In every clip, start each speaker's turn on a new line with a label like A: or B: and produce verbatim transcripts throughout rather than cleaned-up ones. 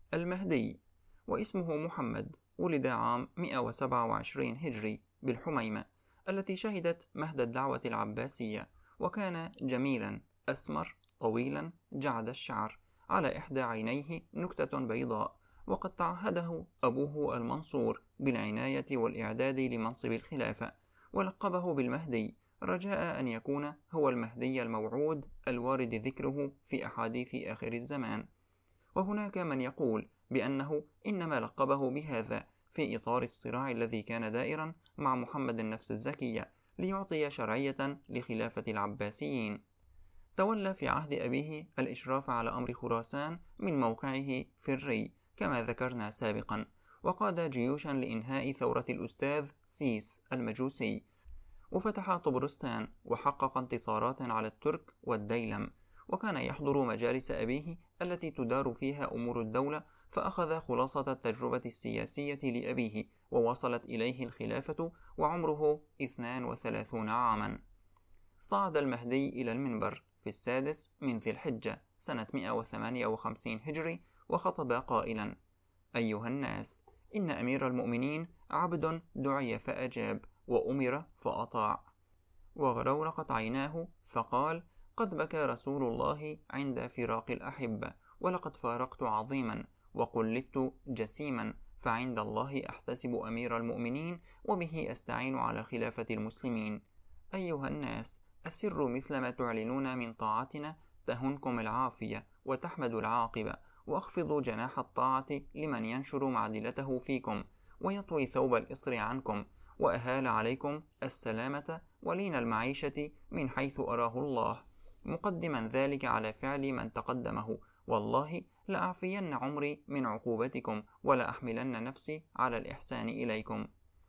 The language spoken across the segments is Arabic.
A: المهدي، واسمه محمد، ولد عام مئة وسبعة وعشرين هجري بالحميمة التي شهدت مهد الدعوة العباسية، وكان جميلا أسمر طويلا جعد الشعر، على إحدى عينيه نكتة بيضاء، وقد تعهده أبوه المنصور بالعناية والإعداد لمنصب الخلافة، ولقبه بالمهدي رجاء أن يكون هو المهدي الموعود الوارد ذكره في أحاديث آخر الزمان. وهناك من يقول بأنه إنما لقبه بهذا في إطار الصراع الذي كان دائرا مع محمد النفس الزكية ليعطي شرعية لخلافة العباسيين. تولى في عهد أبيه الإشراف على أمر خراسان من موقعه في الري كما ذكرنا سابقا، وقاد جيوشا لإنهاء ثورة الأستاذ سيس المجوسي، وفتح طبرستان وحقق انتصارات على الترك والديلم، وكان يحضر مجالس أبيه التي تدار فيها أمور الدولة، فأخذ خلاصة التجربة السياسية لأبيه ووصلت إليه الخلافة وعمره اثنان وثلاثون عاما. صعد المهدي إلى المنبر في السادس من ذي الحجة سنة مئة وثمانية وخمسين هجري، وخطب قائلا: أيها الناس، إن أمير المؤمنين عبد دعي فأجاب، وأمر فأطاع. وغرورقت عيناه فقال: قد بكى رسول الله عند فراق الأحبة، ولقد فارقت عظيما وقلدت جسيما، فعند الله أحتسب أمير المؤمنين، وبه أستعين على خلافة المسلمين. أيها الناس، أسروا مثل ما تعلنون من طاعتنا تهنكم العافية وتحمد العاقبة، واخفضوا جناح الطاعة لمن ينشر معدلته فيكم ويطوي ثوب الإصر عنكم، وأهال عليكم السلامة ولين المعيشة من حيث أراه الله، مقدما ذلك على فعل من تقدمه. والله لأعفين عمري من عقوبتكم، ولا أحملن نفسي على الإحسان إليكم.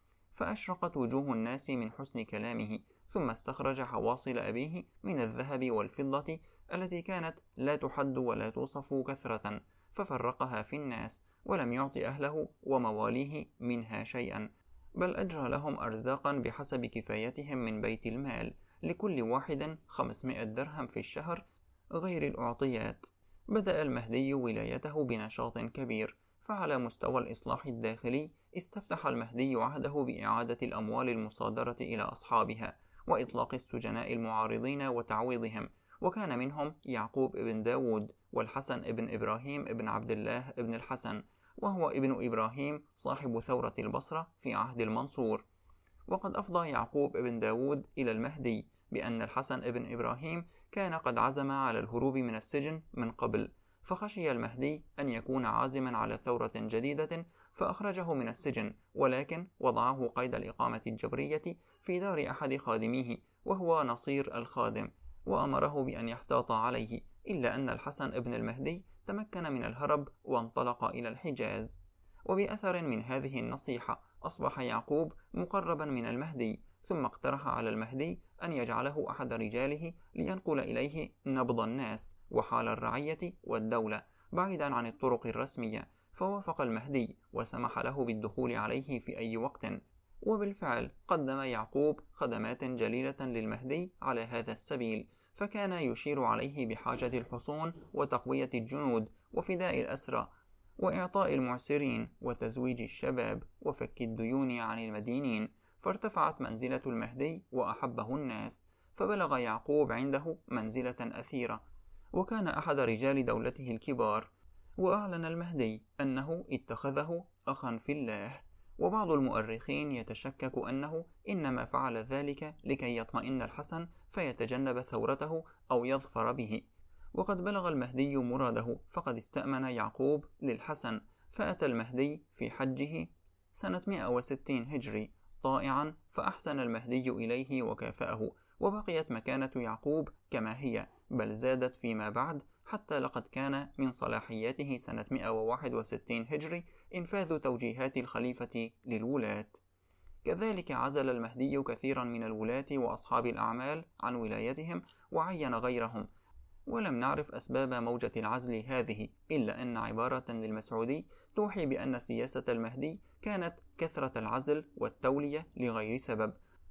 A: فأشرقت وجوه الناس من حسن كلامه، ثم استخرج حواصل أبيه من الذهب والفضة التي كانت لا تحد ولا توصف كثرة، ففرقها في الناس، ولم يعط أهله ومواليه منها شيئا، بل أجرى لهم أرزاقا بحسب كفايتهم من بيت المال، لكل واحد خمسمائة درهم في الشهر غير الأعطيات. بدأ المهدي ولايته بنشاط كبير، فعلى مستوى الإصلاح الداخلي استفتح المهدي عهده بإعادة الأموال المصادرة إلى أصحابها، وإطلاق السجناء المعارضين وتعويضهم، وكان منهم يعقوب ابن داود والحسن ابن إبراهيم ابن عبد الله ابن الحسن، وهو ابن إبراهيم صاحب ثورة البصرة في عهد المنصور. وقد أفضى يعقوب ابن داود إلى المهدي بأن الحسن ابن إبراهيم كان قد عزم على الهروب من السجن من قبل، فخشي المهدي أن يكون عازما على ثورة جديدة فأخرجه من السجن، ولكن وضعه قيد الإقامة الجبرية في دار أحد خادميه وهو نصير الخادم، وأمره بأن يحتاط عليه، إلا أن الحسن ابن المهدي تمكن من الهرب وانطلق إلى الحجاز. وبأثر من هذه النصيحة أصبح يعقوب مقربا من المهدي، ثم اقترح على المهدي أن يجعله أحد رجاله لينقل إليه نبض الناس وحال الرعية والدولة بعيدا عن الطرق الرسمية، فوافق المهدي وسمح له بالدخول عليه في أي وقت. وبالفعل قدم يعقوب خدمات جليلة للمهدي على هذا السبيل، فكان يشير عليه بحاجة الحصون وتقوية الجنود وفداء الأسرى وإعطاء المعسرين وتزويج الشباب وفك الديون عن المدينين، فارتفعت منزلة المهدي وأحبه الناس، فبلغ يعقوب عنده منزلة أثيرة، وكان أحد رجال دولته الكبار. وأعلن المهدي أنه اتخذه أخا في الله، وبعض المؤرخين يتشكك أنه إنما فعل ذلك لكي يطمئن الحسن فيتجنب ثورته أو يظفر به. وقد بلغ المهدي مراده، فقد استأمن يعقوب للحسن، فأتى المهدي في حجه سنة مئة وستين هجري طائعا، فأحسن المهدي إليه وكافأه، وبقيت مكانة يعقوب كما هي، بل زادت فيما بعد، حتى لقد كان من صلاحياته سنة مئة وواحد وستين هجري إنفاذ توجيهات الخليفة للولاة. كذلك عزل المهدي كثيرا من الولاة وأصحاب الأعمال عن ولايتهم وعين غيرهم، ولم نعرف أسباب موجة العزل هذه، إلا أن عبارة للمسعودي توحي بأن سياسة المهدي كانت كثرة العزل والتولية لغير سبب،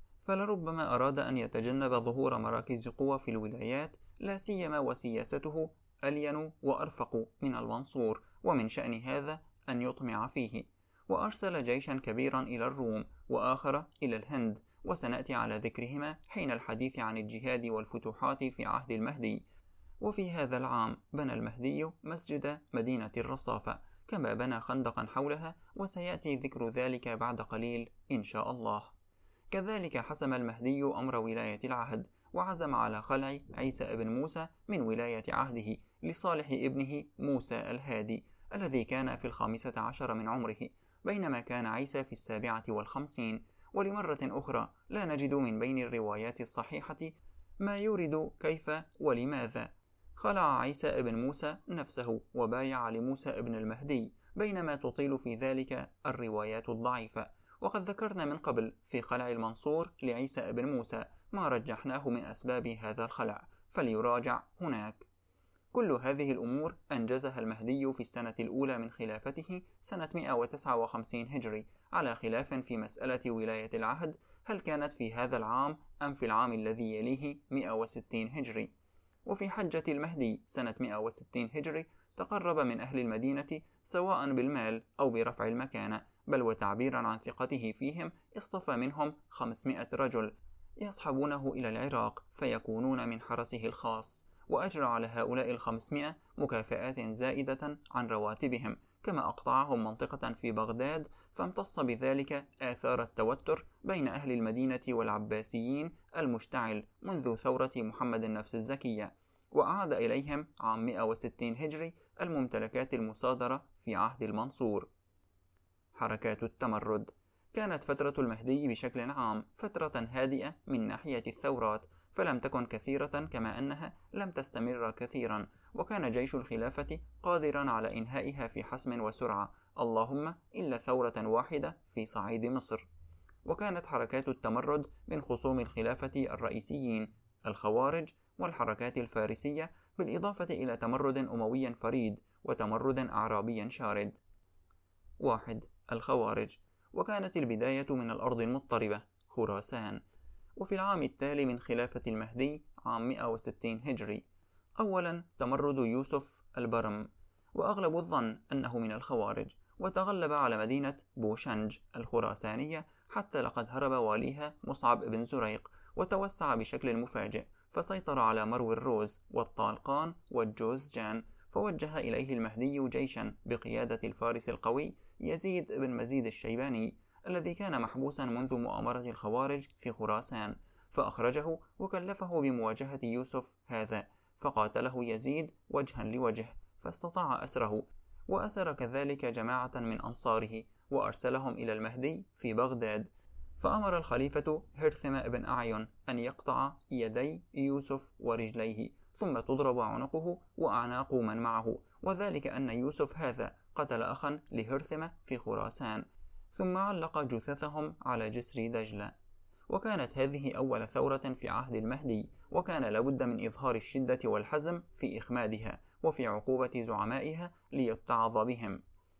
A: فلربما أراد أن يتجنب ظهور مراكز قوى في الولايات، لا سيما وسياسته ألين وأرفق من المنصور، ومن شأن هذا أن يطمع فيه، وأرسل جيشا كبيرا إلى الروم وآخر إلى الهند، وسنأتي على ذكرهما حين الحديث عن الجهاد والفتوحات في عهد المهدي. وفي هذا العام بنى المهدي مسجد مدينة الرصافة، كما بنى خندقا حولها، وسيأتي ذكر ذلك بعد قليل إن شاء الله. كذلك حسم المهدي أمر ولاية العهد، وعزم على خلع عيسى ابن موسى من ولاية عهده لصالح ابنه موسى الهادي الذي كان في الخامسة عشر من عمره، بينما كان عيسى في السابعة والخمسين. ولمرة أخرى لا نجد من بين الروايات الصحيحة ما يورد كيف ولماذا خلع عيسى ابن موسى نفسه وبايع لموسى ابن المهدي، بينما تطيل في ذلك الروايات الضعيفة. وقد ذكرنا من قبل في خلع المنصور لعيسى ابن موسى ما رجحناه من أسباب هذا الخلع، فليراجع هناك. كل هذه الأمور أنجزها المهدي في السنة الأولى من خلافته سنة مئة وتسعة وخمسين هجري، على خلاف في مسألة ولاية العهد هل كانت في هذا العام أم في العام الذي يليه مئة وستين هجري. وفي حجة المهدي سنة مئة وستين هجري تقرب من أهل المدينة سواء بالمال أو برفع المكانة، بل وتعبيرا عن ثقته فيهم اصطفى منهم خمسمائة رجل يصحبونه إلى العراق فيكونون من حرسه الخاص، وأجرى على هؤلاء الخمسمائة مكافآت زائدة عن رواتبهم، كما أقطعهم منطقة في بغداد، فامتص بذلك آثار التوتر بين أهل المدينة والعباسيين المشتعل منذ ثورة محمد النفس الزكية، وأعاد إليهم عام مئة وستين هجري الممتلكات المصادرة في عهد المنصور. حركات التمرد. كانت فترة المهدي بشكل عام فترة هادئة من ناحية الثورات، فلم تكن كثيرة كما أنها لم تستمر كثيرا، وكان جيش الخلافة قادرا على إنهائها في حسم وسرعة، اللهم إلا ثورة واحدة في صعيد مصر. وكانت حركات التمرد من خصوم الخلافة الرئيسيين الخوارج والحركات الفارسية، بالإضافة إلى تمرد أموي فريد وتمرد أعرابي شارد. واحد. الخوارج. وكانت البداية من الأرض المضطربة خراسان، وفي العام التالي من خلافة المهدي عام مئة وستين هجري. أولا تمرد يوسف البرم، وأغلب الظن أنه من الخوارج، وتغلب على مدينة بوشنج الخراسانية حتى لقد هرب واليها مصعب بن زريق، وتوسع بشكل مفاجئ، فسيطر على مرو الروز والطالقان والجوزجان، فوجه إليه المهدي جيشا بقيادة الفارس القوي يزيد بن مزيد الشيباني الذي كان محبوسا منذ مؤامرة الخوارج في خراسان، فأخرجه وكلفه بمواجهة يوسف هذا، فقاتله يزيد وجها لوجه فاستطاع أسره، وأسر كذلك جماعة من أنصاره وأرسلهم إلى المهدي في بغداد. فأمر الخليفة هرثم بن أعين أن يقطع يدي يوسف ورجليه، ثم تضرب عنقه وأعناق من معه، وذلك أن يوسف هذا قتل أخا لهرثم في خراسان، ثم علق جثثهم على جسر دجلة. وكانت هذه أول ثورة في عهد المهدي، وكان لابد من إظهار الشدة والحزم في إخمادها وفي عقوبة زعمائها ليتعظ بهم.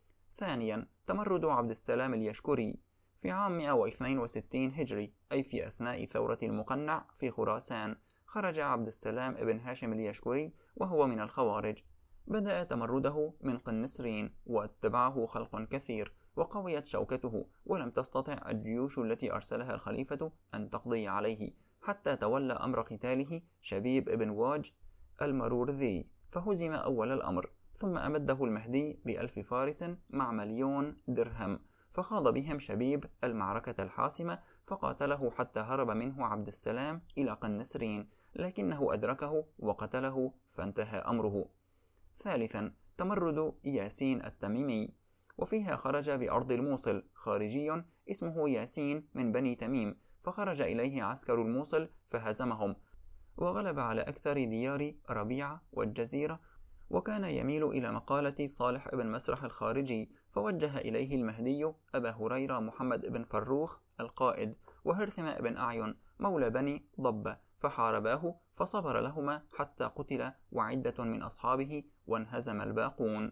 A: ثانيا تمرد عبد السلام اليشكري في عام مئة واثنين وستين هجري، أي في أثناء ثورة المقنع في خراسان. خرج عبد السلام ابن هاشم اليشكري وهو من الخوارج. بدأ تمرده من قنسرين، واتبعه خلق كثير، وقويت شوكته، ولم تستطع الجيوش التي أرسلها الخليفة أن تقضي عليه، حتى تولى أمر قتاله شبيب ابن واج المرورذي، فهزم أول الأمر، ثم أمده المهدي بألف فارس مع مليون درهم، فخاض بهم شبيب المعركة الحاسمة، فقاتله حتى هرب منه عبد السلام إلى قنسرين، لكنه أدركه وقتله فانتهى أمره. ثالثا تمرد ياسين التميمي، وفيها خرج بأرض الموصل خارجي اسمه ياسين من بني تميم، فخرج إليه عسكر الموصل فهزمهم، وغلب على أكثر ديار ربيعة والجزيرة، وكان يميل إلى مقالة صالح بن مسرح الخارجي، فوجه إليه المهدي أبا هريرة محمد بن فروخ القائد وهرثم بن أعين مولى بني ضبة، فحارباه فصبر لهما حتى قتل وعدة من أصحابه وانهزم الباقون.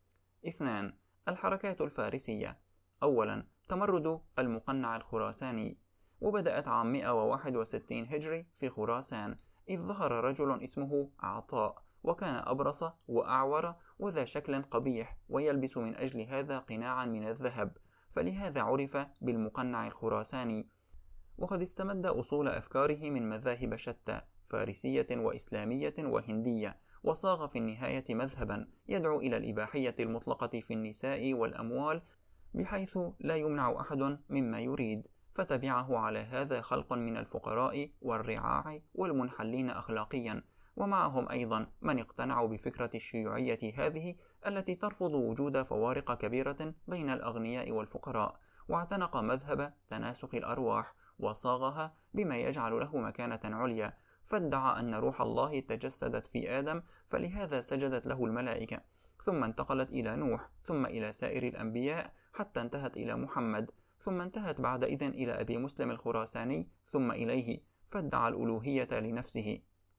A: اثنان الحركات الفارسية. أولا تمرد المقنع الخراساني، وبدأت عام مئة وواحد وستين هجري في خراسان، إذ ظهر رجل اسمه عطاء، وكان أبرص وأعور وذا شكل قبيح، ويلبس من أجل هذا قناعا من الذهب، فلهذا عرف بالمقنع الخراساني. وقد استمد أصول أفكاره من مذاهب شتى، فارسية وإسلامية وهندية، وصاغ في النهاية مذهبا يدعو إلى الإباحية المطلقة في النساء والأموال، بحيث لا يمنع أحد مما يريد. فتبعه على هذا خلق من الفقراء والرعاع والمنحلين أخلاقيا، ومعهم أيضا من اقتنعوا بفكرة الشيوعية هذه التي ترفض وجود فوارق كبيرة بين الأغنياء والفقراء، واعتنق مذهب تناسخ الأرواح وصاغها بما يجعل له مكانة عليا، فادعى أن روح الله تجسدت في آدم فلهذا سجدت له الملائكة، ثم انتقلت إلى نوح، ثم إلى سائر الأنبياء حتى انتهت إلى محمد، ثم انتهت بعد إذن إلى أبي مسلم الخراساني ثم إليه، فادعى الألوهية لنفسه.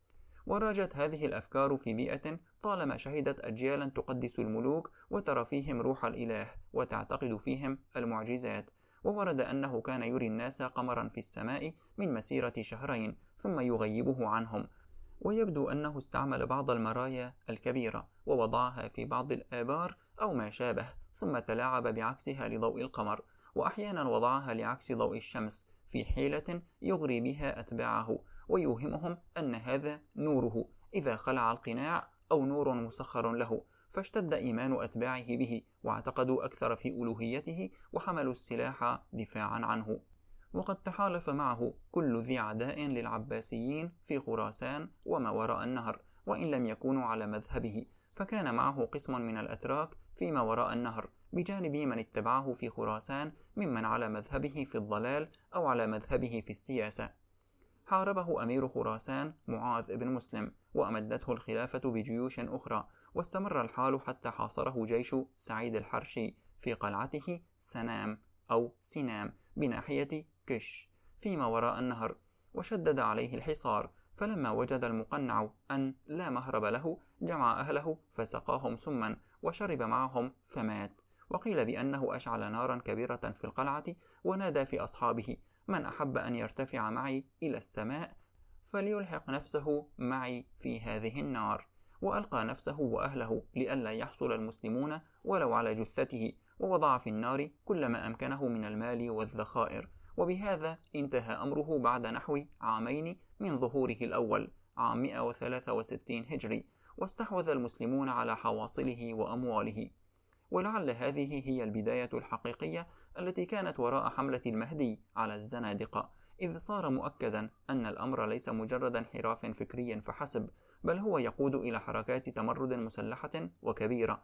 A: وراجت هذه الأفكار في بيئة طالما شهدت أجيالا تقدس الملوك وترى فيهم روح الإله وتعتقد فيهم المعجزات. وورد أنه كان يري الناس قمرا في السماء من مسيرة شهرين ثم يغيبه عنهم، ويبدو أنه استعمل بعض المرايا الكبيرة ووضعها في بعض الآبار أو ما شابه، ثم تلاعب بعكسها لضوء القمر، وأحيانا وضعها لعكس ضوء الشمس في حيلة يغري بها أتباعه ويوهمهم أن هذا نوره إذا خلع القناع أو نور مسخر له، فاشتد إيمان أتباعه به واعتقدوا أكثر في ألوهيته وحملوا السلاح دفاعا عنه. وقد تحالف معه كل ذي عداء للعباسيين في خراسان وما وراء النهر، وإن لم يكونوا على مذهبه، فكان معه قسم من الأتراك فيما وراء النهر بجانب من اتبعه في خراسان ممن على مذهبه في الضلال أو على مذهبه في السياسة. حاربه أمير خراسان معاذ بن مسلم، وأمدته الخلافة بجيوش أخرى، واستمر الحال حتى حاصره جيش سعيد الحرشي في قلعته سنام أو سنام بناحية كش فيما وراء النهر، وشدد عليه الحصار. فلما وجد المقنع أن لا مهرب له جمع أهله فسقاهم سما وشرب معهم فمات. وقيل بأنه أشعل نارا كبيرة في القلعة ونادى في أصحابه: من أحب أن يرتفع معي إلى السماء فليلحق نفسه معي في هذه النار، وألقى نفسه وأهله لئلا يحصل المسلمون ولو على جثته، ووضع في النار كل ما أمكنه من المال والذخائر. وبهذا انتهى أمره بعد نحو عامين من ظهوره الأول عام مئة وثلاثة وستين هجري، واستحوذ المسلمون على حواصله وأمواله. ولعل هذه هي البداية الحقيقية التي كانت وراء حملة المهدي على الزنادقة، إذ صار مؤكدا أن الأمر ليس مجرد انحراف فكري فحسب، بل هو يقود إلى حركات تمرد مسلحة وكبيرة.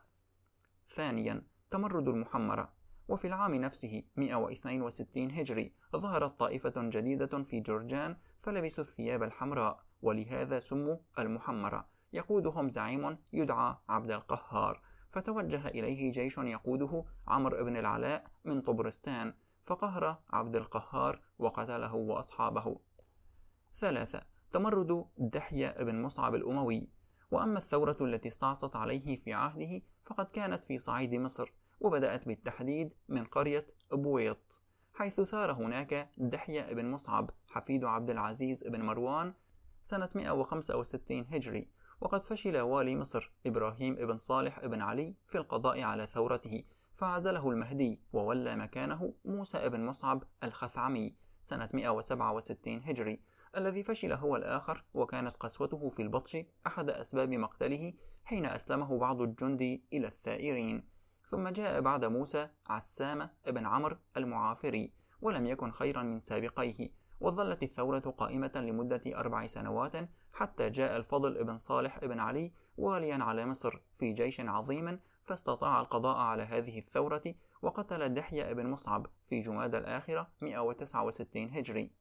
A: ثانيا، تمرد المحمرة. وفي العام نفسه مئة واثنين وستين هجري ظهرت طائفة جديدة في جرجان فلبسوا الثياب الحمراء، ولهذا سموا المحمرة، يقودهم زعيم يدعى عبد القهار، فتوجه إليه جيش يقوده عمرو بن العلاء من طبرستان، فقهر عبد القهار وقتله وأصحابه. ثلاثة، تمرد دحية بن مصعب الأموي. وأما الثورة التي استعصت عليه في عهده فقد كانت في صعيد مصر، وبدأت بالتحديد من قرية بويط، حيث ثار هناك دحية بن مصعب حفيد عبد العزيز بن مروان سنة مئة وخمسة وستين هجري. وقد فشل والي مصر إبراهيم بن صالح بن علي في القضاء على ثورته، فعزله المهدي وولى مكانه موسى بن مصعب الخثعمي سنة مئة وسبعة وستين هجري، الذي فشل هو الآخر، وكانت قسوته في البطش أحد أسباب مقتله حين أسلمه بعض الجند إلى الثائرين. ثم جاء بعد موسى عسامة بن عمرو المعافري، ولم يكن خيرا من سابقيه، وظلت الثورة قائمة لمدة أربع سنوات حتى جاء الفضل بن صالح بن علي واليا على مصر في جيش عظيم، فاستطاع القضاء على هذه الثورة وقتل دحية بن مصعب في جماد الآخرة مئة وتسعة وستين هجري.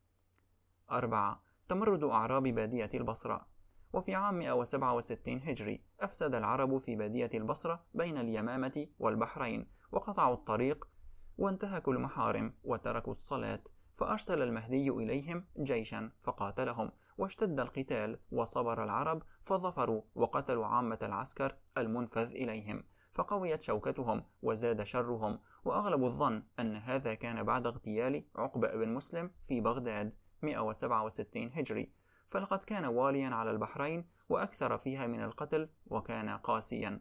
A: أربعة، تمرد أعراب بادية البصرة. وفي عام مئة وسبعة وستين هجري أفسد العرب في بادية البصرة بين اليمامة والبحرين، وقطعوا الطريق وانتهكوا المحارم وتركوا الصلاة، فأرسل المهدي إليهم جيشا فقاتلهم، واشتد القتال، وصبر العرب فظفروا وقتلوا عامة العسكر المنفذ إليهم، فقويت شوكتهم وزاد شرهم. وأغلب الظن أن هذا كان بعد اغتيال عقبة بن مسلم في بغداد مئة وسبعة وستين هجري، فلقد كان واليا على البحرين وأكثر فيها من القتل وكان قاسيا.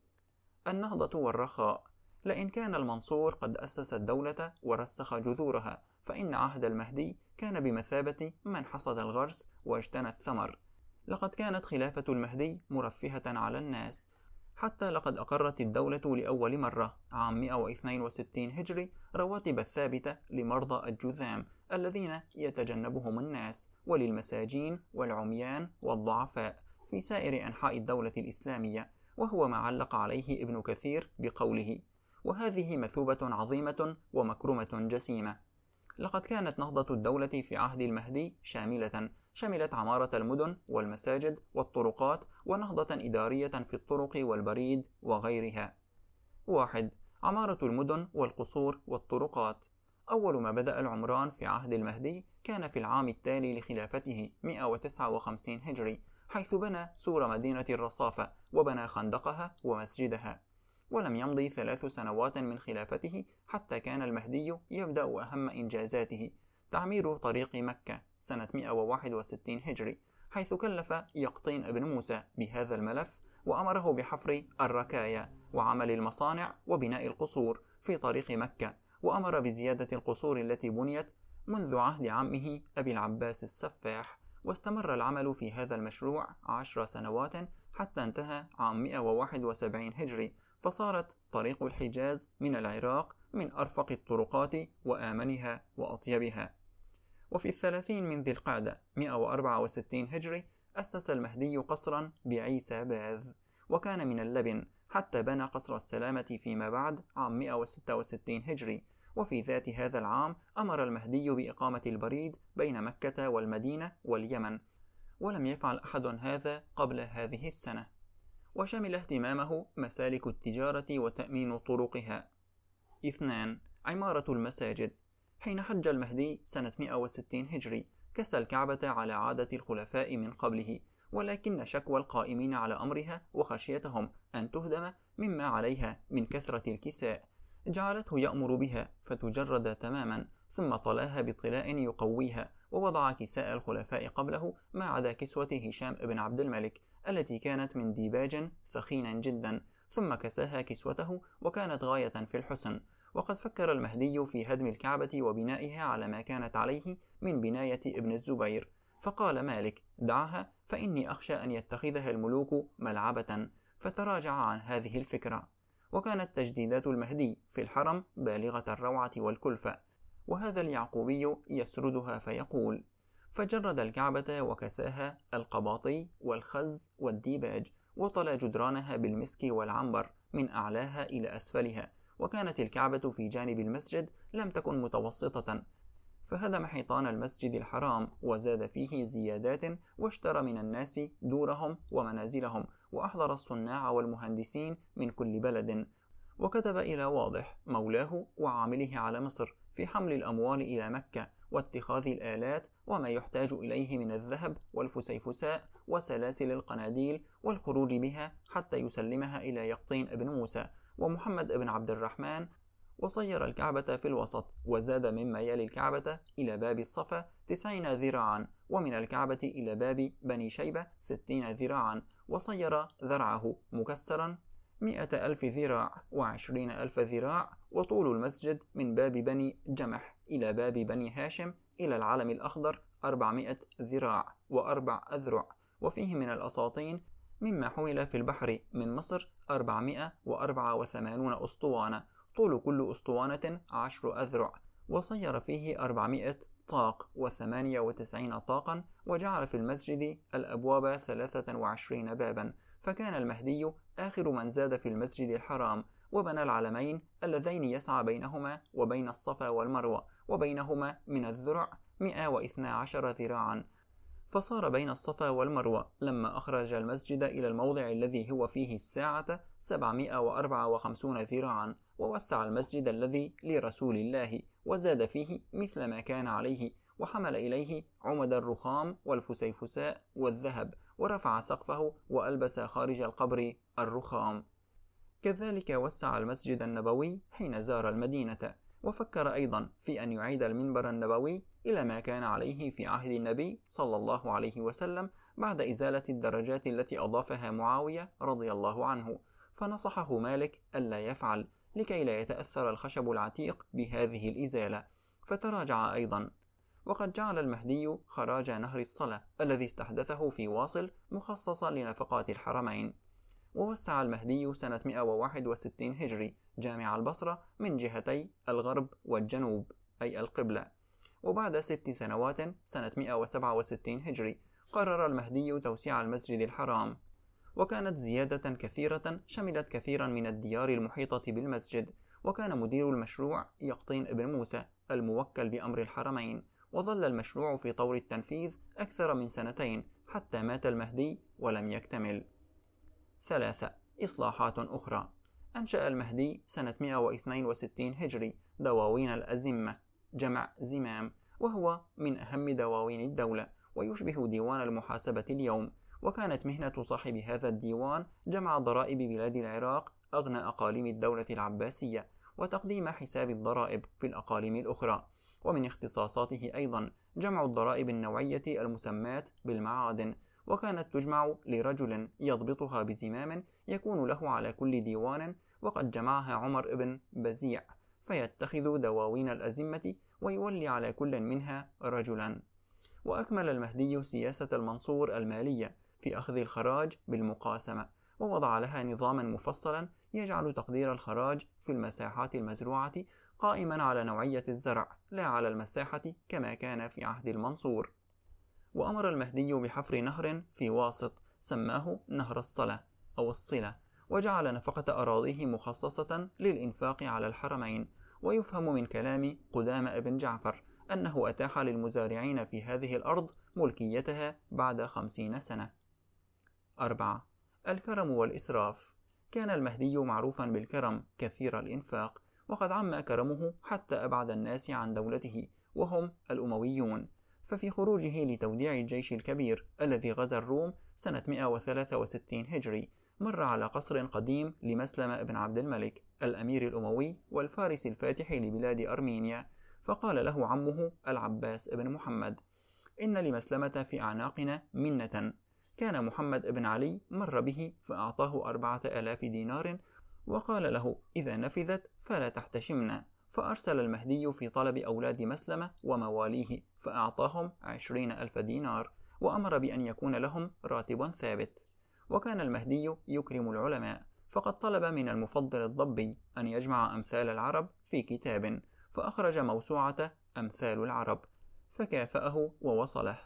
A: النهضة والرخاء. لئن كان المنصور قد أسس الدولة ورسخ جذورها، فإن عهد المهدي كان بمثابة من حصد الغرس واجتنى الثمر. لقد كانت خلافة المهدي مرفهة على الناس، حتى لقد أقرت الدولة لأول مرة عام مئة واثنين وستين هجري رواتب الثابتة لمرضى الجذام الذين يتجنبهم الناس، وللمساجين والعميان والضعفاء في سائر أنحاء الدولة الإسلامية، وهو ما علق عليه ابن كثير بقوله: وهذه مثوبة عظيمة ومكرمة جسيمة. لقد كانت نهضة الدولة في عهد المهدي شاملة، شملت عمارة المدن والمساجد والطرقات، ونهضة إدارية في الطرق والبريد وغيرها. واحد. عمارة المدن والقصور والطرقات. أول ما بدأ العمران في عهد المهدي كان في العام التالي لخلافته مئة وتسعة وخمسين هجري، حيث بنى سور مدينة الرصافة وبنى خندقها ومسجدها. ولم يمضي ثلاث سنوات من خلافته حتى كان المهدي يبدأ أهم إنجازاته، تعمير طريق مكة سنة مئة وواحد وستين هجري، حيث كلف يقطين ابن موسى بهذا الملف وأمره بحفر الركايا وعمل المصانع وبناء القصور في طريق مكة، وأمر بزيادة القصور التي بنيت منذ عهد عمه أبي العباس السفاح. واستمر العمل في هذا المشروع عشر سنوات حتى انتهى عام مئة وواحد وسبعين هجري، فصارت طريق الحجاز من العراق من أرفق الطرقات وآمنها وأطيبها. وفي الثلاثين من ذي القعدة مئة وأربعة وستين هجري أسس المهدي قصرا بعيسى باذ، وكان من اللبن، حتى بنى قصر السلامة فيما بعد عام مئة وستة وستين هجري. وفي ذات هذا العام أمر المهدي بإقامة البريد بين مكة والمدينة واليمن، ولم يفعل أحد هذا قبل هذه السنة. وشمل اهتمامه مسالك التجارة وتأمين طرقها. اثنان. عمارة المساجد. حين حج المهدي سنة مئة وستين هجري كسى الكعبة على عادة الخلفاء من قبله، ولكن شكوى القائمين على أمرها وخشيتهم أن تهدم مما عليها من كثرة الكساء جعلته يأمر بها فتجرد تماما، ثم طلاها بطلاء يقويها، ووضع كساء الخلفاء قبله ما عدا كسوة هشام بن عبد الملك التي كانت من ديباج ثخين جدا، ثم كساها كسوته وكانت غاية في الحسن. وقد فكر المهدي في هدم الكعبة وبنائها على ما كانت عليه من بناية ابن الزبير، فقال مالك: دعها فإني أخشى أن يتخذها الملوك ملعبة، فتراجع عن هذه الفكرة. وكانت تجديدات المهدي في الحرم بالغة الروعة والكلفة، وهذا اليعقوبي يسردها فيقول: فجرد الكعبة وكساها القباطي والخز والديباج، وطلى جدرانها بالمسك والعنبر من أعلاها إلى أسفلها، وكانت الكعبة في جانب المسجد لم تكن متوسطة، فهدم حيطان المسجد الحرام وزاد فيه زيادات، واشترى من الناس دورهم ومنازلهم، وأحضر الصناع والمهندسين من كل بلد، وكتب إلى واضح مولاه وعامله على مصر في حمل الأموال إلى مكة واتخاذ الآلات وما يحتاج إليه من الذهب والفسيفساء وسلاسل القناديل والخروج بها حتى يسلمها إلى يقطين ابن موسى ومحمد ابن عبد الرحمن، وصير الكعبة في الوسط، وزاد مما يلي الكعبة إلى باب الصفا تسعين ذراعا، ومن الكعبة إلى باب بني شيبة ستين ذراعا، وصير ذرعه مكسرا مئة ألف ذراع وعشرين ألف ذراع. وطول المسجد من باب بني جمح إلى باب بني هاشم إلى العلم الأخضر أربعمائة ذراع وأربع أذرع، وفيه من الأساطين مما حمل في البحر من مصر أربعمائة وأربعة وثمانين أسطوانة، طول كل أسطوانة عشر أذرع، وصير فيه أربعمائة طاق وثمانية وتسعين طاقا، وجعل في المسجد الأبواب ثلاثة وعشرين بابا. فكان المهدي آخر من زاد في المسجد الحرام، وبنى العلمين اللذين يسعى بينهما وبين الصفا والمروة وبينهما من الذرع مئة واثنى عشر ذراعا، فصار بين الصفا والمروة لما أخرج المسجد إلى الموضع الذي هو فيه الساعة سبعمائة وأربعة وخمسين ذراعا، ووسع المسجد الذي لرسول الله وزاد فيه مثل ما كان عليه، وحمل إليه عمد الرخام والفسيفساء والذهب، ورفع سقفه وألبس خارج القبر الرخام. كذلك وسع المسجد النبوي حين زار المدينة، وفكر أيضا في أن يعيد المنبر النبوي إلى ما كان عليه في عهد النبي صلى الله عليه وسلم بعد إزالة الدرجات التي أضافها معاوية رضي الله عنه، فنصحه مالك ألا يفعل لكي لا يتأثر الخشب العتيق بهذه الإزالة، فتراجع أيضا. وقد جعل المهدي خراج نهر الصلة الذي استحدثه في واصل مخصصا لنفقات الحرمين. ووسع المهدي سنة مئة وواحد وستين هجري جامع البصرة من جهتي الغرب والجنوب أي القبلة. وبعد ست سنوات سنة مئة وسبعة وستين هجري قرر المهدي توسيع المسجد الحرام، وكانت زيادة كثيرة شملت كثيرا من الديار المحيطة بالمسجد. وكان مدير المشروع يقطين ابن موسى الموكل بأمر الحرمين، وظل المشروع في طور التنفيذ أكثر من سنتين حتى مات المهدي ولم يكتمل. ثلاثة. إصلاحات أخرى. أنشأ المهدي سنة مئة واثنين وستين هجري دواوين الأزمة جمع زمام، وهو من أهم دواوين الدولة ويشبه ديوان المحاسبة اليوم. وكانت مهنة صاحب هذا الديوان جمع ضرائب بلاد العراق أغنى أقاليم الدولة العباسية وتقديم حساب الضرائب في الأقاليم الأخرى. ومن اختصاصاته أيضا جمع الضرائب النوعية المسماة بالمعادن، وكانت تجمع لرجل يضبطها بزمام يكون له على كل ديوان، وقد جمعها عمر بن بزيع، فيتخذ دواوين الأزمة ويولي على كل منها رجلا. وأكمل المهدي سياسة المنصور المالية في أخذ الخراج بالمقاسمة، ووضع لها نظاما مفصلا يجعل تقدير الخراج في المساحات المزروعة قائما على نوعية الزرع لا على المساحة كما كان في عهد المنصور. وأمر المهدي بحفر نهر في واسط سماه نهر الصلة أو الصلة، وجعل نفقة أراضيه مخصصة للإنفاق على الحرمين. ويفهم من كلام قدامى بن جعفر أنه أتاح للمزارعين في هذه الأرض ملكيتها بعد خمسين سنة. أربعة. الكرم والإسراف. كان المهدي معروفا بالكرم كثير الإنفاق، وقد عم كرمه حتى أبعد الناس عن دولته وهم الأمويون. ففي خروجه لتوديع الجيش الكبير الذي غزا الروم سنة مئة وثلاثة وستين هجري مر على قصر قديم لمسلم بن عبد الملك الأمير الأموي والفارس الفاتح لبلاد أرمينيا، فقال له عمه العباس بن محمد: إن لمسلمة في أعناقنا منة. كان محمد بن علي مر به فأعطاه أربعة آلاف دينار، وقال له: إذا نفذت فلا تحتشمنا. فأرسل المهدي في طلب أولاد مسلمة ومواليه فأعطاهم عشرين ألف دينار، وأمر بأن يكون لهم راتب ثابت. وكان المهدي يكرم العلماء، فقد طلب من المفضل الضبي أن يجمع أمثال العرب في كتاب، فأخرج موسوعة أمثال العرب فكافأه ووصله.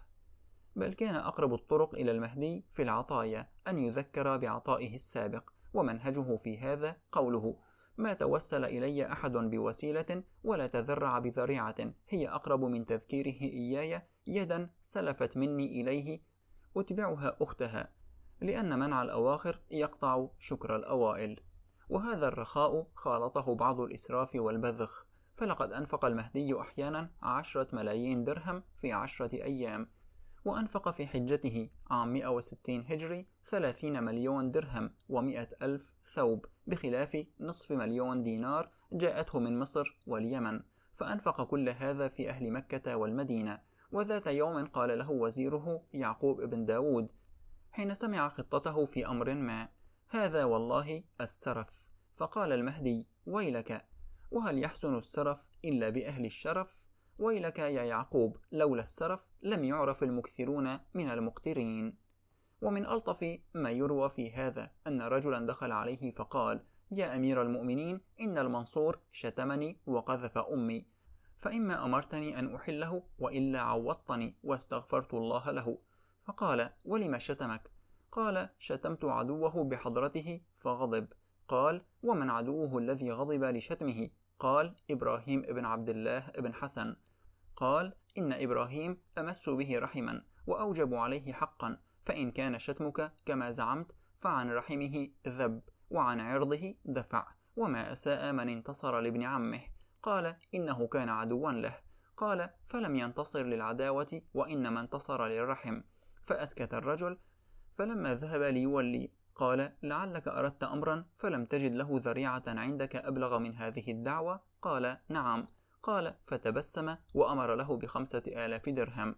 A: بل كان أقرب الطرق إلى المهدي في العطايا أن يذكر بعطائه السابق، ومنهجه في هذا قوله: ما توسل إلي أحد بوسيلة ولا تذرع بذريعة هي أقرب من تذكيره إياي يدا سلفت مني إليه أتبعها أختها، لأن منع الأواخر يقطع شكر الأوائل. وهذا الرخاء خالطه بعض الإسراف والبذخ، فلقد أنفق المهدي أحيانا عشرة ملايين درهم في عشرة أيام، وأنفق في حجته عام مئة وستين هجري ثلاثين مليون درهم ومئة ألف ثوب، بخلاف نصف مليون دينار جاءته من مصر واليمن، فأنفق كل هذا في أهل مكة والمدينة. وذات يوم قال له وزيره يعقوب بن داود حين سمع خطته في أمر ما: هذا والله السرف. فقال المهدي: ويلك، وهل يحسن السرف إلا بأهل الشرف؟ ويلك يا يعقوب، لولا السرف لم يعرف المكثرون من المقترين. ومن ألطف ما يروى في هذا أن رجلا دخل عليه فقال: يا أمير المؤمنين، إن المنصور شتمني وقذف أمي، فإما أمرتني أن أحله وإلا عوضتني واستغفرت الله له. فقال: ولم شتمك؟ قال: شتمت عدوه بحضرته فغضب. قال: ومن عدوه الذي غضب لشتمه؟ قال: إبراهيم بن عبد الله بن حسن. قال: إن إبراهيم أمس به رحما وأوجب عليه حقا، فإن كان شتمك كما زعمت فعن رحمه ذب وعن عرضه دفع، وما أساء من انتصر لابن عمه. قال: إنه كان عدوا له. قال: فلم ينتصر للعداوة وإنما انتصر للرحم. فأسكت الرجل. فلما ذهب ليولي قال: لعلك أردت أمرا فلم تجد له ذريعة عندك أبلغ من هذه الدعوة؟ قال: نعم. قال فتبسم وأمر له بخمسة آلاف درهم،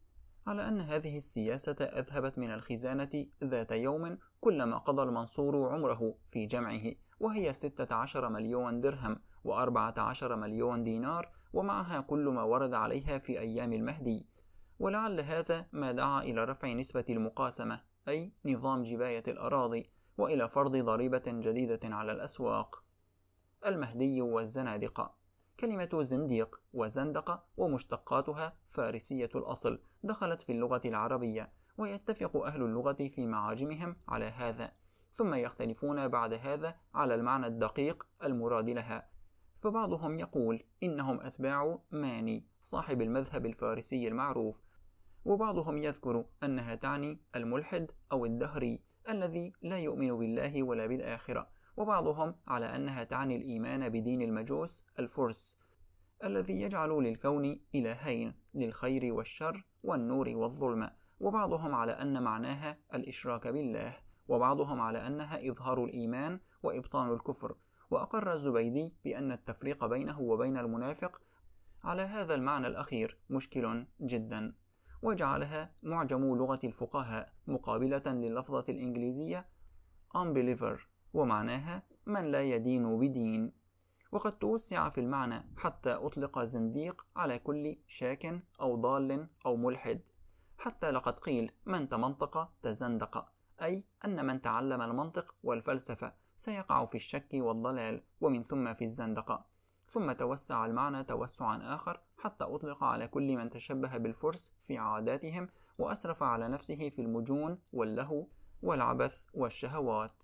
A: على أن هذه السياسة أذهبت من الخزانة ذات يوم كلما قضى المنصور عمره في جمعه، وهي ستة عشر مليون درهم وأربعة عشر مليون دينار، ومعها كل ما ورد عليها في أيام المهدي. ولعل هذا ما دعا إلى رفع نسبة المقاسمة، أي نظام جباية الأراضي، وإلى فرض ضريبة جديدة على الأسواق. المهدي والزنادقة. كلمة زنديق وزندقة ومشتقاتها فارسية الأصل دخلت في اللغة العربية، ويتفق أهل اللغة في معاجمهم على هذا، ثم يختلفون بعد هذا على المعنى الدقيق المراد لها. فبعضهم يقول إنهم أتباع ماني صاحب المذهب الفارسي المعروف، وبعضهم يذكر أنها تعني الملحد أو الدهري الذي لا يؤمن بالله ولا بالآخرة، وبعضهم على أنها تعني الإيمان بدين المجوس الفرس الذي يجعل للكون إلهين، للخير والشر والنور والظلمة، وبعضهم على أن معناها الإشراك بالله، وبعضهم على أنها إظهار الإيمان وإبطان الكفر. وأقر الزبيدي بأن التفريق بينه وبين المنافق على هذا المعنى الأخير مشكل جدا، وجعلها معجم لغة الفقهاء مقابلة لللفظة الإنجليزية unbeliever، ومعناها من لا يدين بدين. وقد توسع في المعنى حتى أطلق زنديق على كل شاك أو ضال أو ملحد، حتى لقد قيل من تمنطق تزندق، أي أن من تعلم المنطق والفلسفة سيقع في الشك والضلال، ومن ثم في الزندقة. ثم توسع المعنى توسعا آخر حتى أطلق على كل من تشبه بالفرس في عاداتهم وأسرف على نفسه في المجون واللهو والعبث والشهوات.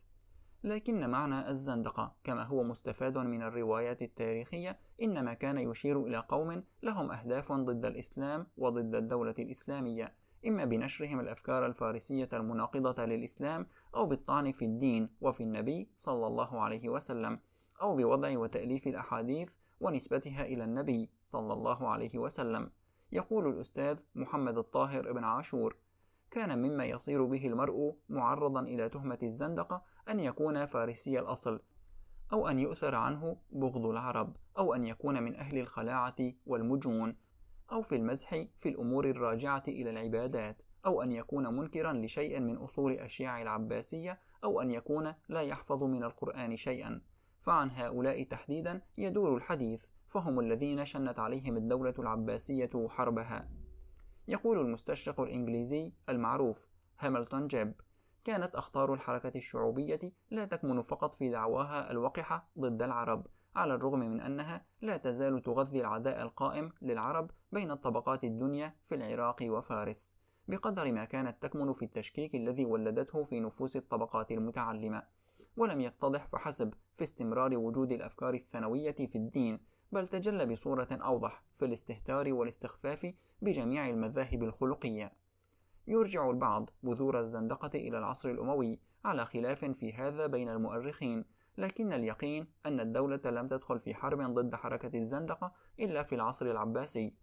A: لكن معنى الزندقة كما هو مستفاد من الروايات التاريخية إنما كان يشير إلى قوم لهم أهداف ضد الإسلام وضد الدولة الإسلامية، إما بنشرهم الأفكار الفارسية المناقضة للإسلام، أو بالطعن في الدين وفي النبي صلى الله عليه وسلم، أو بوضع وتأليف الأحاديث ونسبتها إلى النبي صلى الله عليه وسلم. يقول الأستاذ محمد الطاهر ابن عاشور: كان مما يصير به المرء معرضا إلى تهمة الزندقة أن يكون فارسي الأصل، أو أن يؤثر عنه بغض العرب، أو أن يكون من أهل الخلاعة والمجون، أو في المزح في الأمور الراجعة إلى العبادات، أو أن يكون منكرا لشيء من أصول أشياع العباسية، أو أن يكون لا يحفظ من القرآن شيئا. فعن هؤلاء تحديدا يدور الحديث، فهم الذين شنت عليهم الدولة العباسية حربها. يقول المستشرق الإنجليزي المعروف هاملتون جيب: كانت أخطار الحركة الشعوبية لا تكمن فقط في دعواها الوقحة ضد العرب، على الرغم من أنها لا تزال تغذي العداء القائم للعرب بين الطبقات الدنيا في العراق وفارس، بقدر ما كانت تكمن في التشكيك الذي ولدته في نفوس الطبقات المتعلمة. ولم يتضح فحسب في استمرار وجود الأفكار الثانوية في الدين، بل تجلى بصورة أوضح في الاستهتار والاستخفاف بجميع المذاهب الخلقية. يرجع البعض بذور الزندقة إلى العصر الأموي، على خلاف في هذا بين المؤرخين، لكن اليقين أن الدولة لم تدخل في حرب ضد حركة الزندقة إلا في العصر العباسي.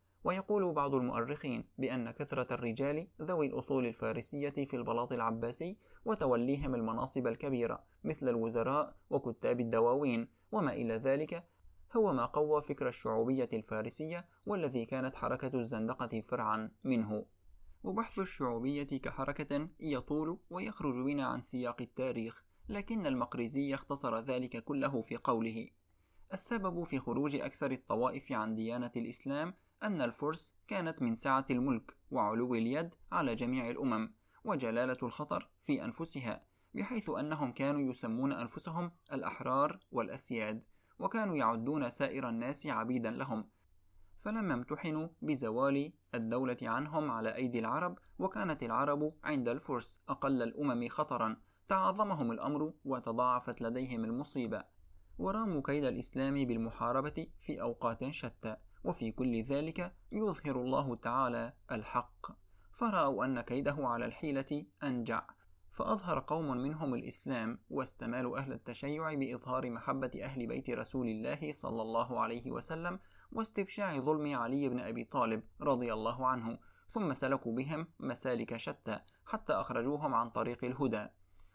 A: ويقول بعض المؤرخين بأن كثرة الرجال ذوي الأصول الفارسية في البلاط العباسي وتوليهم المناصب الكبيرة مثل الوزراء وكتاب الدواوين وما إلى ذلك هو ما قوى فكر الشعوبية الفارسية، والذي كانت حركة الزندقة فرعا منه. وبحث الشعوبية كحركة يطول ويخرج بنا عن سياق التاريخ، لكن المقريزي اختصر ذلك كله في قوله: السبب في خروج أكثر الطوائف عن ديانة الإسلام أن الفرس كانت من سعة الملك وعلو اليد على جميع الأمم، وجلالة الخطر في أنفسها، بحيث أنهم كانوا يسمون أنفسهم الأحرار والأسياد، وكانوا يعدون سائر الناس عبيدا لهم. فلما امتحنوا بزوال الدولة عنهم على أيدي العرب، وكانت العرب عند الفرس أقل الأمم خطرا، تعاظمهم الأمر وتضاعفت لديهم المصيبة، وراموا كيد الإسلام بالمحاربة في أوقات شتى، وفي كل ذلك يظهر الله تعالى الحق، فرأوا أن كيده على الحيلة أنجع، فأظهر قوم منهم الإسلام، واستمالوا أهل التشيع بإظهار محبة أهل بيت رسول الله صلى الله عليه وسلم واستبشاع ظلم علي بن أبي طالب رضي الله عنه، ثم سلكوا بهم مسالك شتى حتى أخرجوهم عن طريق الهدى.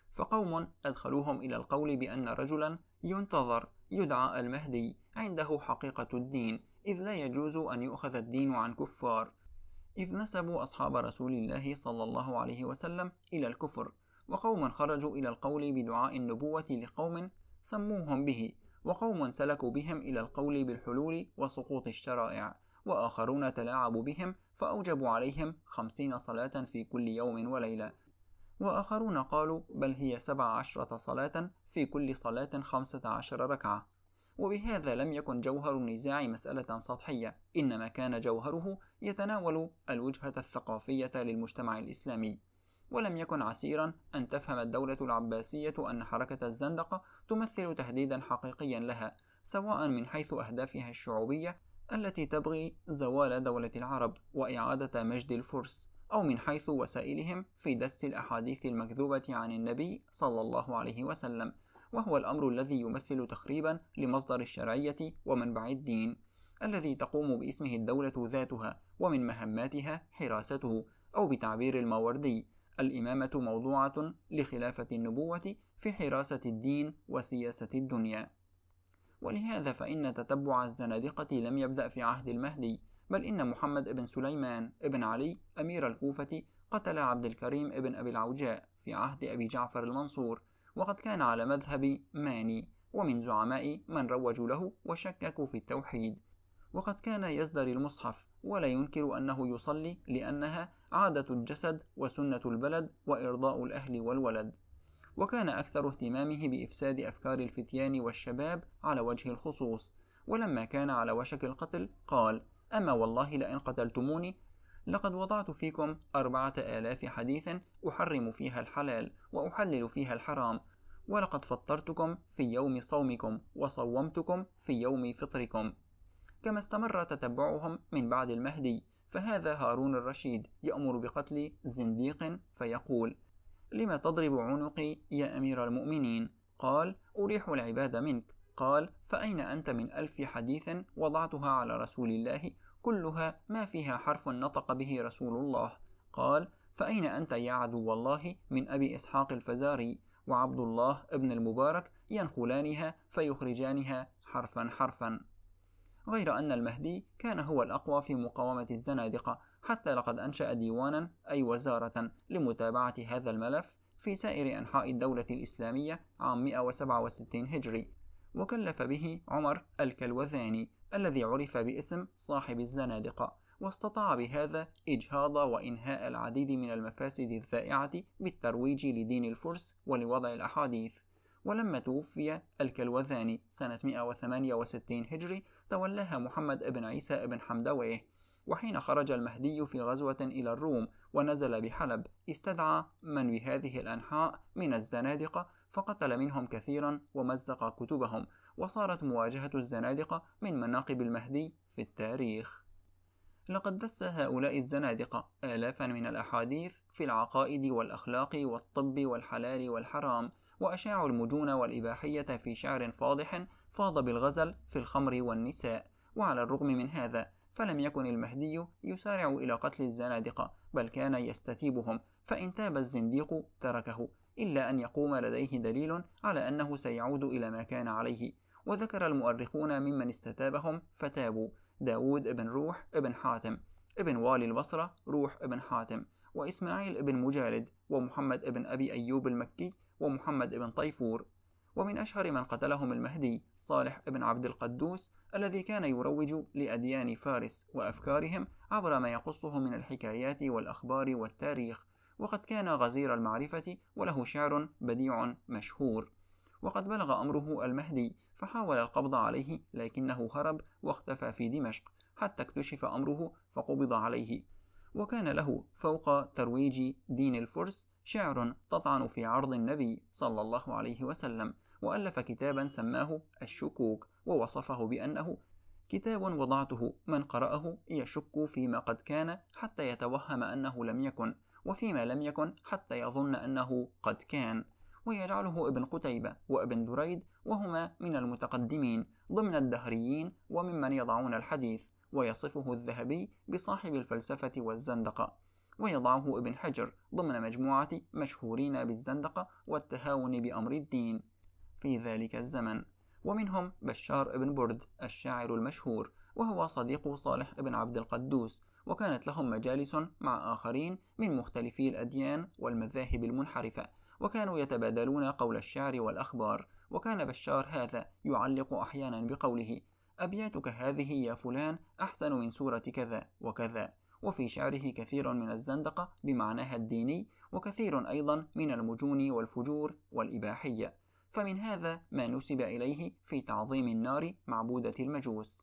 A: فقوم أدخلوهم إلى القول بأن رجلا ينتظر يدعى المهدي عنده حقيقة الدين، إذ لا يجوز أن يؤخذ الدين عن كفار، إذ نسبوا أصحاب رسول الله صلى الله عليه وسلم إلى الكفر، وقوم خرجوا إلى القول بدعاء النبوة لقوم سموهم به، وقوم سلكوا بهم إلى القول بالحلول وسقوط الشرائع، وآخرون تلاعبوا بهم فأوجبوا عليهم خمسين صلاة في كل يوم وليلة، وآخرون قالوا بل هي سبع عشرة صلاة في كل صلاة خمسة عشر ركعة. وبهذا لم يكن جوهر النزاع مسألة سطحية، إنما كان جوهره يتناول الوجهة الثقافية للمجتمع الإسلامي. ولم يكن عسيرا أن تفهم الدولة العباسية أن حركة الزندقة تمثل تهديدا حقيقيا لها، سواء من حيث أهدافها الشعوبية التي تبغي زوال دولة العرب وإعادة مجد الفرس، أو من حيث وسائلهم في دس الأحاديث المكذوبة عن النبي صلى الله عليه وسلم، وهو الأمر الذي يمثل تخريبا لمصدر الشرعية ومنبع الدين الذي تقوم باسمه الدولة ذاتها، ومن مهماتها حراسته، أو بتعبير الماوردي الإمامة موضوعة لخلافة النبوة في حراسة الدين وسياسة الدنيا. ولهذا فإن تتبع الزنادقة لم يبدأ في عهد المهدي، بل إن محمد بن سليمان بن علي أمير الكوفة قتل عبد الكريم بن أبي العوجاء في عهد أبي جعفر المنصور، وقد كان على مذهب ماني، ومن زعماء من روجوا له وشككوا في التوحيد، وقد كان يزدري المصحف ولا ينكر أنه يصلي لأنها عادة الجسد وسنة البلد وإرضاء الأهل والولد، وكان أكثر اهتمامه بإفساد أفكار الفتيان والشباب على وجه الخصوص. ولما كان على وشك القتل قال: أما والله لئن قتلتموني لقد وضعت فيكم أربعة آلاف حديث أحرم فيها الحلال وأحلل فيها الحرام، ولقد فطرتكم في يوم صومكم وصومتكم في يوم فطركم. كما استمر تتبعهم من بعد المهدي، فهذا هارون الرشيد يأمر بقتل زنديق فيقول: لما تضرب عنقي يا أمير المؤمنين؟ قال: أريح العباد منك. قال: فأين أنت من ألف حديث وضعتها على رسول الله كلها ما فيها حرف نطق به رسول الله؟ قال: فأين أنت يا عدو الله من أبي إسحاق الفزاري وعبد الله ابن المبارك ينخلانها فيخرجانها حرفا حرفا. غير أن المهدي كان هو الأقوى في مقاومة الزنادقة، حتى لقد أنشأ ديوانا أي وزارة لمتابعة هذا الملف في سائر أنحاء الدولة الإسلامية عام مئة وسبعة وستين هجري، وكلف به عمر الكلوذاني الذي عرف باسم صاحب الزنادقة، واستطاع بهذا إجهاض وإنهاء العديد من المفاسد الذائعة بالترويج لدين الفرس ولوضع الأحاديث. ولما توفي الكلوذاني سنة مئة وثمانية وستين هجري تولاها محمد بن عيسى بن حمدويه، وحين خرج المهدي في غزوة إلى الروم ونزل بحلب استدعى من بهذه الأنحاء من الزنادقة فقتل منهم كثيرا ومزق كتبهم، وصارت مواجهة الزنادقة من مناقب المهدي في التاريخ. لقد دس هؤلاء الزنادقة آلافا من الأحاديث في العقائد والأخلاق والطب والحلال والحرام، وأشاعوا المجون والإباحية في شعر فاضح فاض بالغزل في الخمر والنساء. وعلى الرغم من هذا فلم يكن المهدي يسارع إلى قتل الزنادقة، بل كان يستتيبهم، فإن تاب الزنديق تركه، إلا أن يقوم لديه دليل على أنه سيعود إلى ما كان عليه. وذكر المؤرخون ممن استتابهم فتابوا: داود بن روح بن حاتم، ابن والي البصرة روح بن حاتم، وإسماعيل بن مجالد، ومحمد بن أبي أيوب المكي، ومحمد بن طيفور. ومن أشهر من قتلهم المهدي صالح بن عبد القدوس الذي كان يروج لأديان فارس وأفكارهم عبر ما يقصه من الحكايات والأخبار والتاريخ، وقد كان غزير المعرفة وله شعر بديع مشهور. وقد بلغ أمره المهدي فحاول القبض عليه، لكنه هرب واختفى في دمشق حتى اكتشف أمره فقبض عليه. وكان له فوق ترويج دين الفرس شعر تطعن في عرض النبي صلى الله عليه وسلم، وألف كتابا سماه الشكوك، ووصفه بأنه كتاب وضعته من قرأه يشك فيما قد كان حتى يتوهم أنه لم يكن، وفيما لم يكن حتى يظن أنه قد كان. ويجعله ابن قتيبة وابن دريد، وهما من المتقدمين ضمن الدهريين وممن يضعون الحديث، ويصفه الذهبي بصاحب الفلسفة والزندقة، ويضعه ابن حجر ضمن مجموعة مشهورين بالزندقة والتهاون بأمر الدين في ذلك الزمن. ومنهم بشار بن برد الشاعر المشهور، وهو صديق صالح بن عبد القدوس، وكانت لهم مجالس مع آخرين من مختلفي الأديان والمذاهب المنحرفة، وكانوا يتبادلون قول الشعر والأخبار. وكان بشار هذا يعلق أحيانا بقوله: أبياتك هذه يا فلان أحسن من سورة كذا وكذا. وفي شعره كثير من الزندقة بمعناها الديني، وكثير أيضا من المجون والفجور والإباحية، فمن هذا ما نسب إليه في تعظيم النار معبودة المجوس: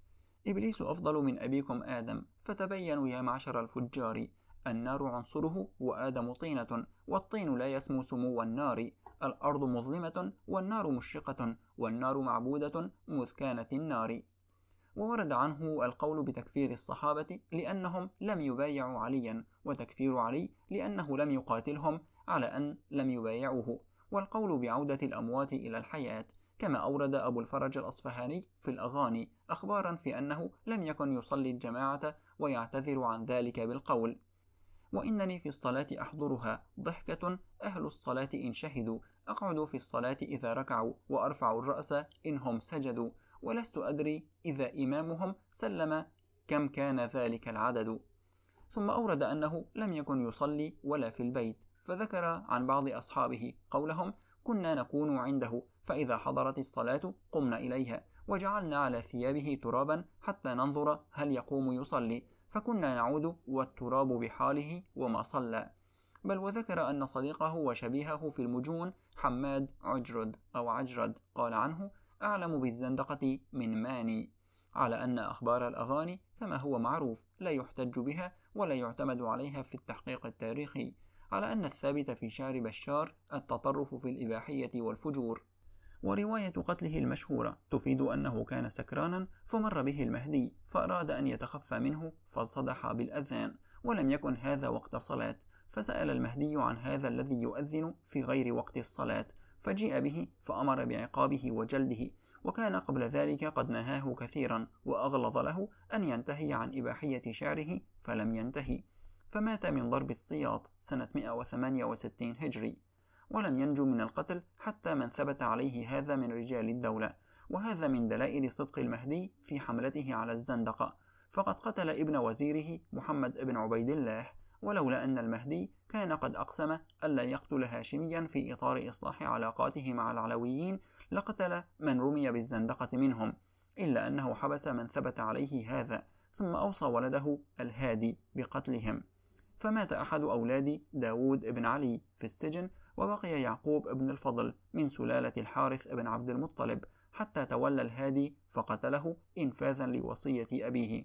A: إبليس أفضل من أبيكم آدم، فتبينوا يا معشر الفجار، النار عنصره وآدم طينة، والطين لا يسمو سمو النار، الأرض مظلمة والنار مشرقة، والنار معبودة مذ كانت النار. وورد عنه القول بتكفير الصحابة لأنهم لم يبايعوا عليا، وتكفير علي لأنه لم يقاتلهم على أن لم يبايعوه، والقول بعودة الأموات إلى الحياة، كما أورد أبو الفرج الأصفهاني في الأغاني أخبارا في أنه لم يكن يصلي الجماعة ويعتذر عن ذلك بالقول: وإنني في الصلاة أحضرها ضحكة أهل الصلاة إن شهدوا، أقعد في الصلاة إذا ركعوا، وأرفع الرأس إنهم سجدوا، ولست أدري إذا إمامهم سلم كم كان ذلك العدد. ثم أورد أنه لم يكن يصلي ولا في البيت، فذكر عن بعض أصحابه قولهم: كنا نكون عنده، فإذا حضرت الصلاة قمنا إليها، وجعلنا على ثيابه ترابا حتى ننظر هل يقوم يصلي، فكنا نعود والتراب بحاله وما صلى. بل وذكر أن صديقه وشبيهه في المجون حماد عجرد أو عجرد قال عنه: أعلم بالزندقة من ماني، على أن أخبار الأغاني كما هو معروف لا يحتج بها ولا يعتمد عليها في التحقيق التاريخي، على أن الثابت في شعر بشار التطرف في الإباحية والفجور. ورواية قتله المشهورة تفيد أنه كان سكرانا فمر به المهدي فأراد أن يتخفى منه فصدح بالأذان، ولم يكن هذا وقت صلاة، فسأل المهدي عن هذا الذي يؤذن في غير وقت الصلاة، فجيء به فأمر بعقابه وجلده، وكان قبل ذلك قد نهاه كثيرا وأغلظ له أن ينتهي عن إباحية شعره فلم ينتهي، فمات من ضرب السياط سنة مئة وثمانية وستين هجري، ولم ينجو من القتل حتى من ثبت عليه هذا من رجال الدولة. وهذا من دلائل صدق المهدي في حملته على الزندقة، فقد قتل ابن وزيره محمد بن عبيد الله، ولولا أن المهدي كان قد أقسم ألا يقتل هاشميا في إطار إصلاح علاقاته مع العلويين لقتل من رمي بالزندقة منهم، إلا أنه حبس من ثبت عليه هذا، ثم أوصى ولده الهادي بقتلهم. فمات أحد أولاد داود بن علي في السجن، وبقي يعقوب بن الفضل من سلالة الحارث بن عبد المطلب حتى تولى الهادي فقتله إنفاذا لوصية أبيه.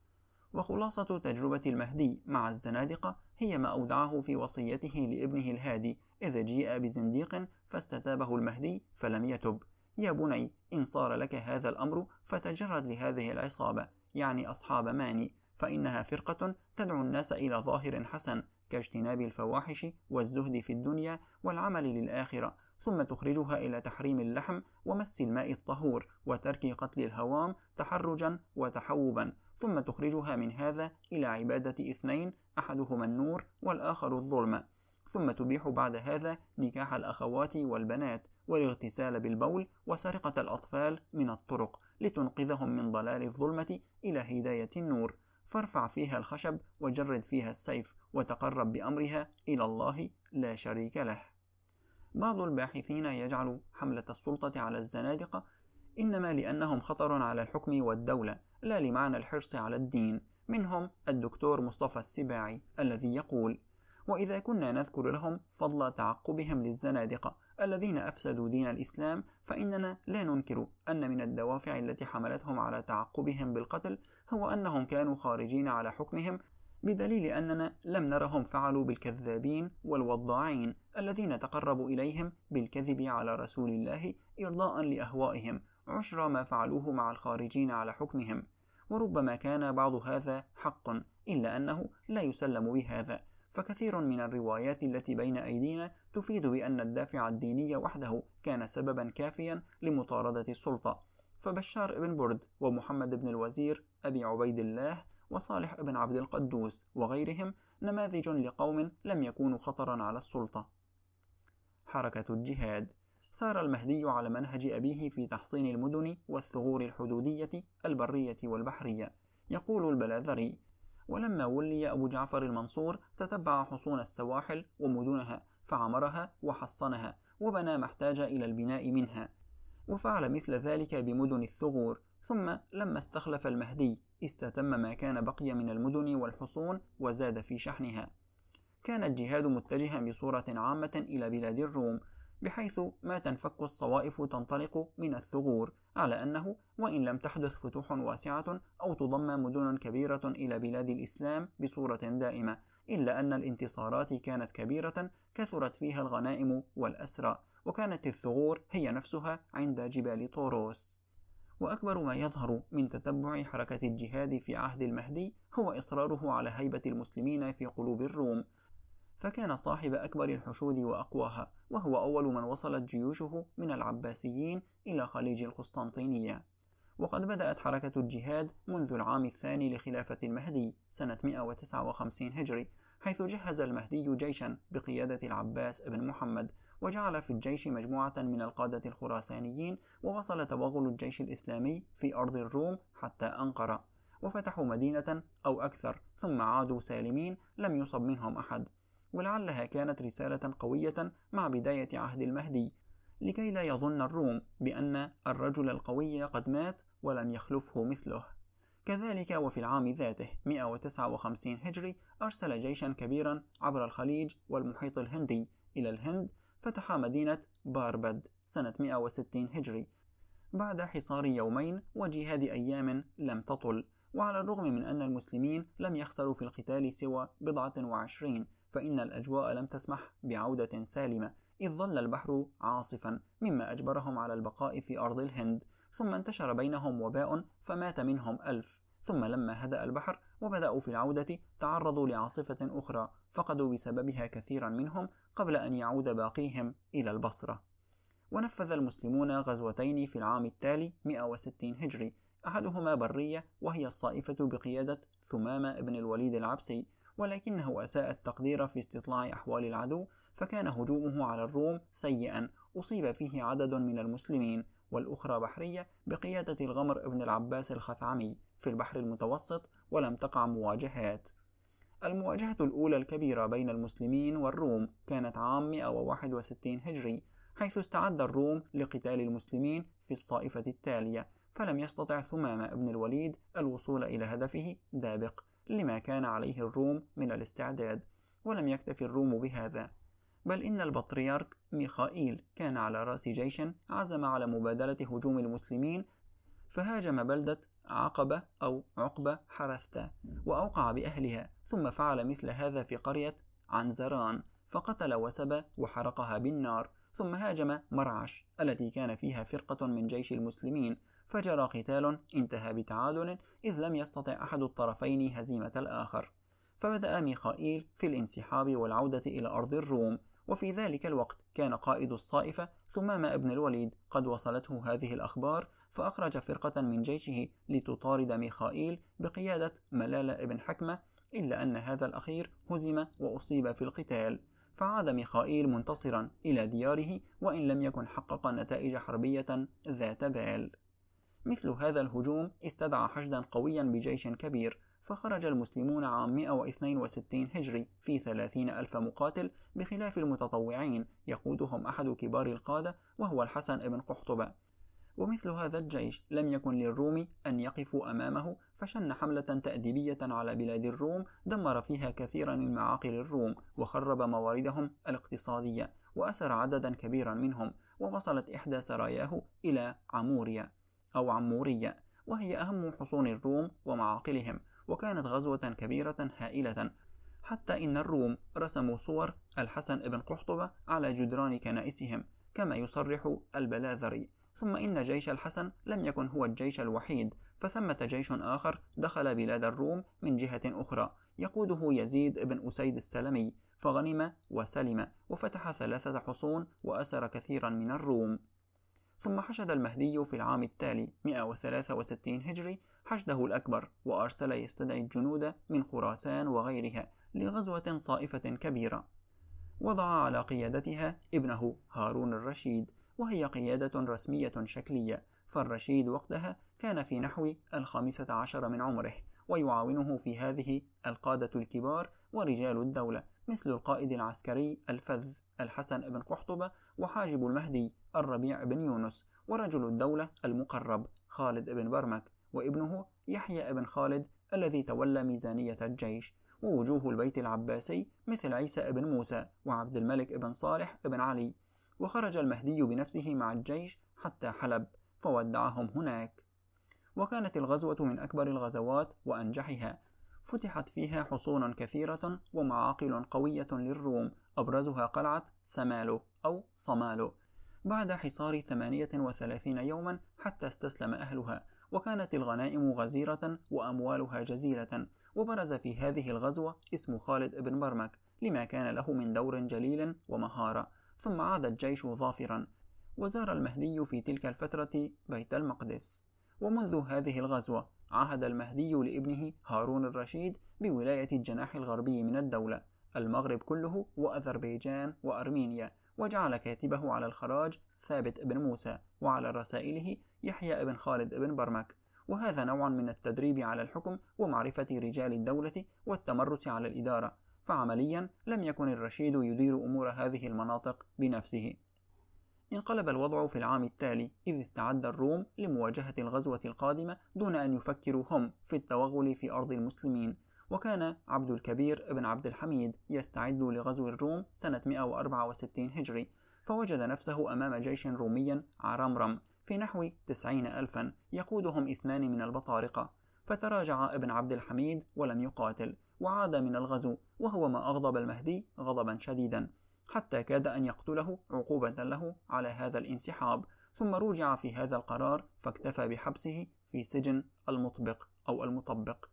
A: وخلاصة تجربة المهدي مع الزنادقة هي ما أودعه في وصيته لابنه الهادي إذ جيء بزنديق فاستتابه المهدي فلم يتب: يا بني، إن صار لك هذا الأمر فتجرد لهذه العصابة، يعني أصحاب ماني، فإنها فرقة تدعو الناس إلى ظاهر حسن كاجتناب الفواحش والزهد في الدنيا والعمل للآخرة، ثم تخرجها إلى تحريم اللحم ومس الماء الطهور وترك قتل الهوام تحرجا وتحوبا، ثم تخرجها من هذا إلى عبادة اثنين أحدهما النور والآخر الظلمة، ثم تبيح بعد هذا نكاح الأخوات والبنات والاغتسال بالبول وسرقة الأطفال من الطرق لتنقذهم من ضلال الظلمة إلى هداية النور، فارفع فيها الخشب وجرد فيها السيف وتقرب بأمرها إلى الله لا شريك له. بعض الباحثين يجعل حملة السلطة على الزنادقة إنما لأنهم خطر على الحكم والدولة، لا لمعنى الحرص على الدين. منهم الدكتور مصطفى السباعي الذي يقول: وإذا كنا نذكر لهم فضل تعقبهم للزنادقة الذين أفسدوا دين الإسلام، فإننا لا ننكر أن من الدوافع التي حملتهم على تعقبهم بالقتل هو أنهم كانوا خارجين على حكمهم، بدليل أننا لم نرهم فعلوا بالكذابين والوضاعين الذين تقربوا إليهم بالكذب على رسول الله إرضاء لأهوائهم عشر ما فعلوه مع الخارجين على حكمهم. وربما كان بعض هذا حق، إلا أنه لا يسلم بهذا، فكثير من الروايات التي بين أيدينا تفيد بأن الدافع الديني وحده كان سببا كافيا لمطاردة السلطة، فبشار بن برد ومحمد بن الوزير أبي عبيد الله وصالح بن عبد القدوس وغيرهم نماذج لقوم لم يكونوا خطرا على السلطة. حركة الجهاد. سار المهدي على منهج أبيه في تحصين المدن والثغور الحدودية البرية والبحرية. يقول البلاذري: ولما ولي أبو جعفر المنصور تتبع حصون السواحل ومدنها فعمرها وحصنها وبنى ما احتاج إلى البناء منها، وفعل مثل ذلك بمدن الثغور. ثم لما استخلف المهدي استتم ما كان بقي من المدن والحصون وزاد في شحنها. كان الجهاد متجها بصورة عامة إلى بلاد الروم، بحيث ما تنفك الصوائف تنطلق من الثغور، على أنه وإن لم تحدث فتوح واسعة أو تضم مدن كبيرة إلى بلاد الإسلام بصورة دائمة، إلا أن الانتصارات كانت كبيرة كثرت فيها الغنائم والأسرى، وكانت الثغور هي نفسها عند جبال طوروس. وأكبر ما يظهر من تتبع حركة الجهاد في عهد المهدي هو إصراره على هيبة المسلمين في قلوب الروم، فكان صاحب أكبر الحشود وأقواها، وهو أول من وصلت جيوشه من العباسيين إلى خليج القسطنطينية. وقد بدأت حركة الجهاد منذ العام الثاني لخلافة المهدي سنة مئة وتسعة وخمسين هجري، حيث جهز المهدي جيشا بقيادة العباس بن محمد، وجعل في الجيش مجموعة من القادة الخراسانيين، ووصل توغل الجيش الإسلامي في أرض الروم حتى أنقرة، وفتحوا مدينة أو أكثر ثم عادوا سالمين لم يصب منهم أحد. ولعلها كانت رسالة قوية مع بداية عهد المهدي، لكي لا يظن الروم بأن الرجل القوي قد مات ولم يخلفه مثله. كذلك وفي العام ذاته مئة وتسعة وخمسين هجري أرسل جيشا كبيرا عبر الخليج والمحيط الهندي إلى الهند، فتح مدينة باربد سنة مئة وستين هجري بعد حصار يومين وجهاد أيام لم تطل. وعلى الرغم من أن المسلمين لم يخسروا في القتال سوى بضعة وعشرين، فإن الأجواء لم تسمح بعودة سالمة، إذ ظل البحر عاصفا مما أجبرهم على البقاء في أرض الهند. ثم انتشر بينهم وباء فمات منهم ألف. ثم لما هدأ البحر وبدأوا في العودة تعرضوا لعاصفة أخرى فقدوا بسببها كثيرا منهم قبل أن يعود باقيهم إلى البصرة. ونفذ المسلمون غزوتين في العام التالي مئة وستين هجري، أحدهما برية وهي الصائفة بقيادة ثمامة بن الوليد العبسي، ولكنه أساء التقدير في استطلاع أحوال العدو، فكان هجومه على الروم سيئا أصيب فيه عدد من المسلمين. والأخرى بحرية بقيادة الغمر بن العباس الخثعمي في البحر المتوسط، ولم تقع مواجهات. المواجهة الأولى الكبيرة بين المسلمين والروم كانت عام مئة وواحد وستين هجري، حيث استعد الروم لقتال المسلمين في الصائفة التالية، فلم يستطع ثمامة بن الوليد الوصول إلى هدفه دابق لما كان عليه الروم من الاستعداد. ولم يكتفي الروم بهذا، بل إن البطريرك ميخائيل كان على رأس جيش عزم على مبادلة هجوم المسلمين، فهاجم بلدة عقبة أو عقبة حرثة وأوقع بأهلها، ثم فعل مثل هذا في قرية عنزران فقتل وسبى وحرقها بالنار. ثم هاجم مرعش التي كان فيها فرقة من جيش المسلمين، فجرى قتال انتهى بتعادل، إذ لم يستطع أحد الطرفين هزيمة الآخر. فبدأ ميخائيل في الانسحاب والعودة إلى أرض الروم. وفي ذلك الوقت كان قائد الصائفة ثمامة بن الوليد قد وصلته هذه الأخبار، فأخرج فرقة من جيشه لتطارد ميخائيل بقيادة ملال بن حكمة، إلا أن هذا الأخير هزم وأصيب في القتال، فعاد ميخائيل منتصرا إلى دياره وإن لم يكن حقق نتائج حربية ذات بال. مثل هذا الهجوم استدعى حشدا قويا بجيش كبير، فخرج المسلمون عام مئة واثنين وستين هجري في ثلاثين ألف مقاتل، بخلاف المتطوعين يقودهم أحد كبار القادة وهو الحسن بن قحطبة. ومثل هذا الجيش لم يكن للروم أن يقفوا أمامه، فشن حملة تأديبية على بلاد الروم دمر فيها كثيرا من معاقل الروم وخرب مواردهم الاقتصادية، وأسر عددا كبيرا منهم. ووصلت إحدى سراياه إلى عمورية أو عمورية، وهي أهم حصون الروم ومعاقلهم، وكانت غزوة كبيرة هائلة، حتى إن الروم رسموا صور الحسن بن قحطبة على جدران كنائسهم كما يصرح البلاذري. ثم إن جيش الحسن لم يكن هو الجيش الوحيد، فثمة جيش آخر دخل بلاد الروم من جهة أخرى يقوده يزيد بن أسيد السلمي، فغنم وسلم وفتح ثلاثة حصون وأسر كثيرا من الروم. ثم حشد المهدي في العام التالي مئة وثلاثة وستين هجري حشده الأكبر، وأرسل يستدعي الجنود من خراسان وغيرها لغزوة صائفة كبيرة، وضع على قيادتها ابنه هارون الرشيد، وهي قيادة رسمية شكلية، فالرشيد وقتها كان في نحو الخامسة عشر من عمره، ويعاونه في هذه القادة الكبار ورجال الدولة مثل القائد العسكري الفذ الحسن بن قحطبة، وحاجب المهدي الربيع بن يونس، ورجل الدولة المقرب خالد بن برمك، وابنه يحيى بن خالد الذي تولى ميزانية الجيش، ووجوه البيت العباسي مثل عيسى بن موسى وعبد الملك بن صالح بن علي. وخرج المهدي بنفسه مع الجيش حتى حلب فودعهم هناك. وكانت الغزوة من أكبر الغزوات وأنجحها، فتحت فيها حصون كثيرة ومعاقل قوية للروم، أبرزها قلعة سمالو أو صمالو، بعد حصار ثمانية وثلاثين يوما حتى استسلم أهلها، وكانت الغنائم غزيرة وأموالها جزيلة. وبرز في هذه الغزوة اسم خالد بن برمك لما كان له من دور جليل ومهارة. ثم عاد الجيش ظافرا، وزار المهدي في تلك الفترة بيت المقدس. ومنذ هذه الغزوة عهد المهدي لابنه هارون الرشيد بولاية الجناح الغربي من الدولة، المغرب كله وأذربيجان وأرمينيا، وجعل كاتبه على الخراج ثابت بن موسى، وعلى رسائله يحيى بن خالد بن برمك. وهذا نوع من التدريب على الحكم ومعرفة رجال الدولة والتمرس على الإدارة، فعمليا لم يكن الرشيد يدير أمور هذه المناطق بنفسه. انقلب الوضع في العام التالي، إذ استعد الروم لمواجهة الغزوة القادمة دون أن يفكروا هم في التوغل في أرض المسلمين. وكان عبد الكبير بن عبد الحميد يستعد لغزو الروم سنة مئة وأربعة وستين هجري، فوجد نفسه أمام جيش رومي عرمرم في نحو تسعين ألفا يقودهم اثنان من البطارقة، فتراجع ابن عبد الحميد ولم يقاتل، وعاد من الغزو وهو ما أغضب المهدي غضبا شديدا، حتى كاد أن يقتله عقوبة له على هذا الانسحاب. ثم رجع في هذا القرار فاكتفى بحبسه في سجن المطبق أو المطبق.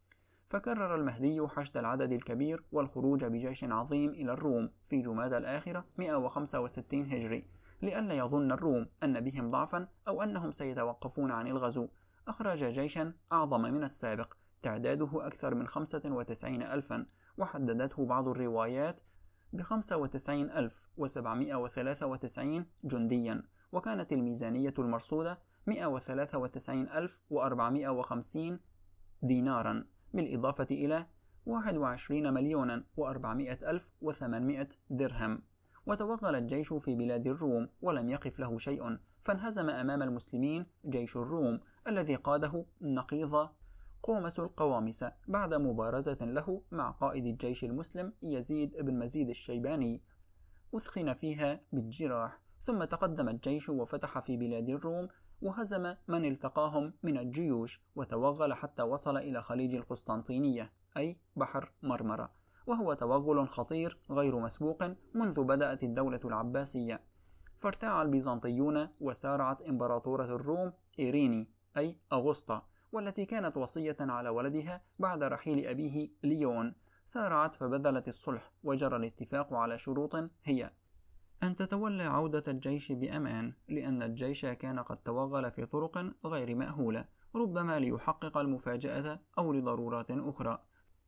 A: فكرر المهدي حشد العدد الكبير والخروج بجيش عظيم إلى الروم في جمادى الآخرة مئة وخمسة وستين هجري، لئلا يظن الروم أن بهم ضعفا أو أنهم سيتوقفون عن الغزو. أخرج جيشا أعظم من السابق تعداده أكثر من خمسة وتسعين ألفا، وحددته بعض الروايات بخمسة وتسعين ألف وسبعمئة وثلاثة وتسعين جنديا، وكانت الميزانية المرصودة مئة وثلاثة وتسعين ألف وأربعمئة وخمسين دينارا، بالإضافة إلى واحد وعشرين مليونا وأربعمئة ألف وثمانمئة درهم. وتوغل الجيش في بلاد الروم ولم يقف له شيء، فانهزم أمام المسلمين جيش الروم الذي قاده نقيض قومس القوامس بعد مبارزة له مع قائد الجيش المسلم يزيد بن مزيد الشيباني، أثخن فيها بالجراح. ثم تقدم الجيش وفتح في بلاد الروم، وهزم من التقاهم من الجيوش، وتوغل حتى وصل إلى خليج القسطنطينية أي بحر مرمرة، وهو توغل خطير غير مسبوق منذ بدأت الدولة العباسية. فارتاع البيزنطيون، وسارعت إمبراطورة الروم إيريني أي أغسطا، والتي كانت وصية على ولدها بعد رحيل أبيه ليون، سارعت فبذلت الصلح، وجرى الاتفاق على شروط هي أن تتولى عودة الجيش بأمان، لأن الجيش كان قد توغل في طرق غير مأهولة، ربما ليحقق المفاجأة أو لضرورات أخرى،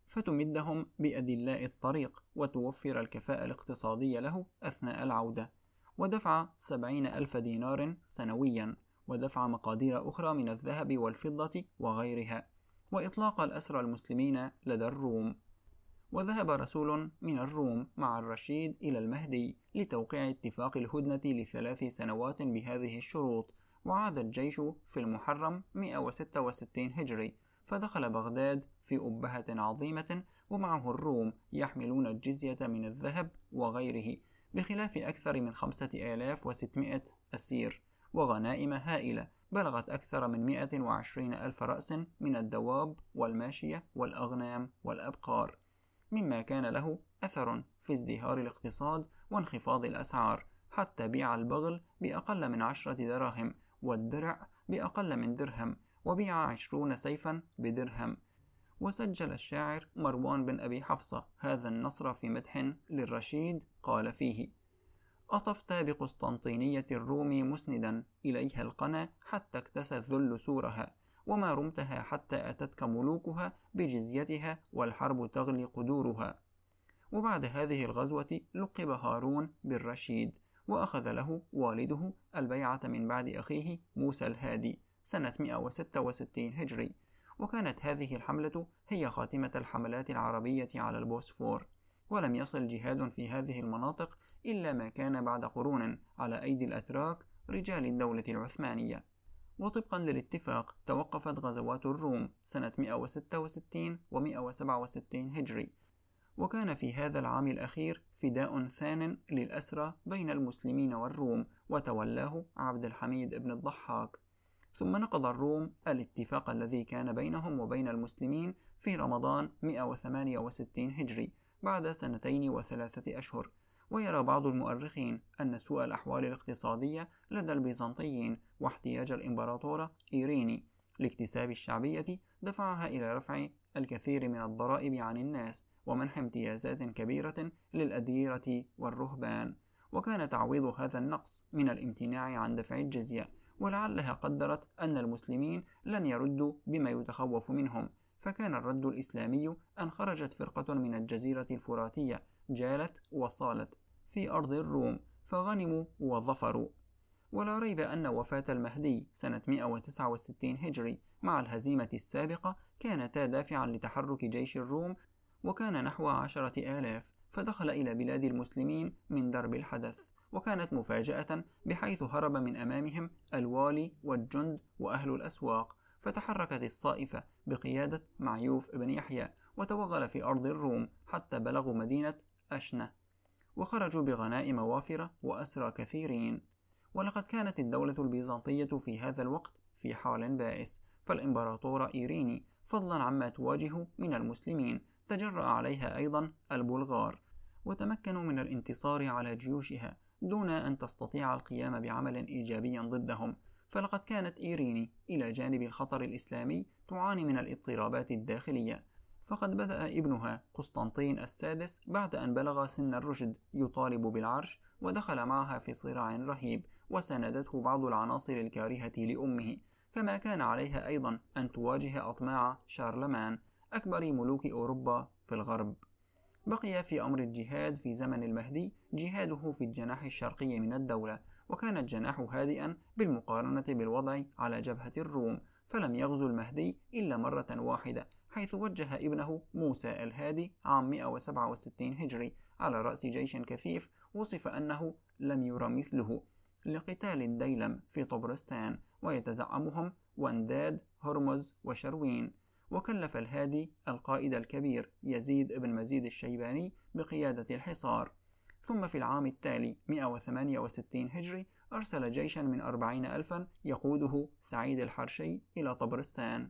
A: فتمدهم بأدلاء الطريق وتوفر الكفاءة الاقتصادية له أثناء العودة، ودفع سبعين ألف دينار سنويا، ودفع مقادير أخرى من الذهب والفضة وغيرها، وإطلاق الأسرى المسلمين لدى الروم. وذهب رسول من الروم مع الرشيد إلى المهدي لتوقيع اتفاق الهدنة لثلاث سنوات بهذه الشروط. وعاد الجيش في المحرم مئة وستة وستين هجري، فدخل بغداد في أبهة عظيمة، ومعه الروم يحملون الجزية من الذهب وغيره، بخلاف أكثر من خمسة آلاف وستمائة أسير، وغنائم هائلة بلغت أكثر من مئة وعشرين ألف رأس من الدواب والماشية والأغنام والأبقار، مما كان له أثر في ازدهار الاقتصاد وانخفاض الأسعار، حتى بيع البغل بأقل من عشرة دراهم، والدرع بأقل من درهم، وبيع عشرون سيفا بدرهم. وسجل الشاعر مروان بن أبي حفصة هذا النصر في مدح للرشيد، قال فيه: أطفت بقسطنطينية الروم مسندا إليها القنا حتى اكتسى الذل سورها، وما رمتها حتى أتتك ملوكها بجزيتها والحرب تغلي قدورها. وبعد هذه الغزوة لقب هارون بالرشيد، وأخذ له والده البيعة من بعد أخيه موسى الهادي سنة مئة وستة وستين هجري. وكانت هذه الحملة هي خاتمة الحملات العربية على البوسفور، ولم يصل جهاد في هذه المناطق إلا ما كان بعد قرون على أيدي الأتراك رجال الدولة العثمانية. وطبقا للاتفاق توقفت غزوات الروم سنة مئة وستة وستين و مئة وسبعة وستين هجري، وكان في هذا العام الأخير فداء ثان للأسرى بين المسلمين والروم، وتولاه عبد الحميد بن الضحاك. ثم نقض الروم الاتفاق الذي كان بينهم وبين المسلمين في رمضان مئة وثمانية وستين هجري بعد سنتين وثلاثة أشهر. ويرى بعض المؤرخين أن سوء الأحوال الاقتصادية لدى البيزنطيين واحتياج الإمبراطورة إيريني لاكتساب الشعبية دفعها إلى رفع الكثير من الضرائب عن الناس ومنح امتيازات كبيرة للأديرة والرهبان، وكان تعويض هذا النقص من الامتناع عن دفع الجزية. ولعلها قدرت أن المسلمين لن يردوا بما يتخوف منهم، فكان الرد الإسلامي أن خرجت فرقة من الجزيرة الفراتية جالت وصالت في أرض الروم فغنموا وظفروا. ولا ريب أن وفاة المهدي سنة مئة وتسعة وستين هجري مع الهزيمة السابقة كانتا دافعا لتحرك جيش الروم، وكان نحو عشرة آلاف، فدخل إلى بلاد المسلمين من درب الحدث، وكانت مفاجأة بحيث هرب من أمامهم الوالي والجند وأهل الأسواق، فتحركت الصائفة بقيادة معيوف بن يحيى وتوغل في أرض الروم حتى بلغوا مدينة أشنة، وخرجوا بغنائم وافرة وأسرى كثيرين. ولقد كانت الدولة البيزنطية في هذا الوقت في حال بائس، فالإمبراطور إيريني فضلا عما تواجه من المسلمين تجرأ عليها أيضا البلغار، وتمكنوا من الانتصار على جيوشها دون أن تستطيع القيام بعمل إيجابي ضدهم. فلقد كانت إيريني إلى جانب الخطر الإسلامي تعاني من الاضطرابات الداخلية، فقد بدأ ابنها قسطنطين السادس بعد أن بلغ سن الرشد يطالب بالعرش، ودخل معها في صراع رهيب، وساندته بعض العناصر الكارهة لأمه، كما كان عليها أيضا أن تواجه أطماع شارلمان أكبر ملوك أوروبا في الغرب. بقي في أمر الجهاد في زمن المهدي جهاده في الجناح الشرقي من الدولة، وكان الجناح هادئا بالمقارنة بالوضع على جبهة الروم، فلم يغزو المهدي إلا مرة واحدة، حيث وجه ابنه موسى الهادي عام مئة وسبعة وستين هجري على رأس جيش كثيف وصف أنه لم ير مثله لقتال الديلم في طبرستان، ويتزعمهم ونداد هرمز وشروين. وكلف الهادي القائد الكبير يزيد بن مزيد الشيباني بقيادة الحصار. ثم في العام التالي مئة وثمانية وستين هجري أرسل جيشا من أربعين ألفا يقوده سعيد الحرشي إلى طبرستان.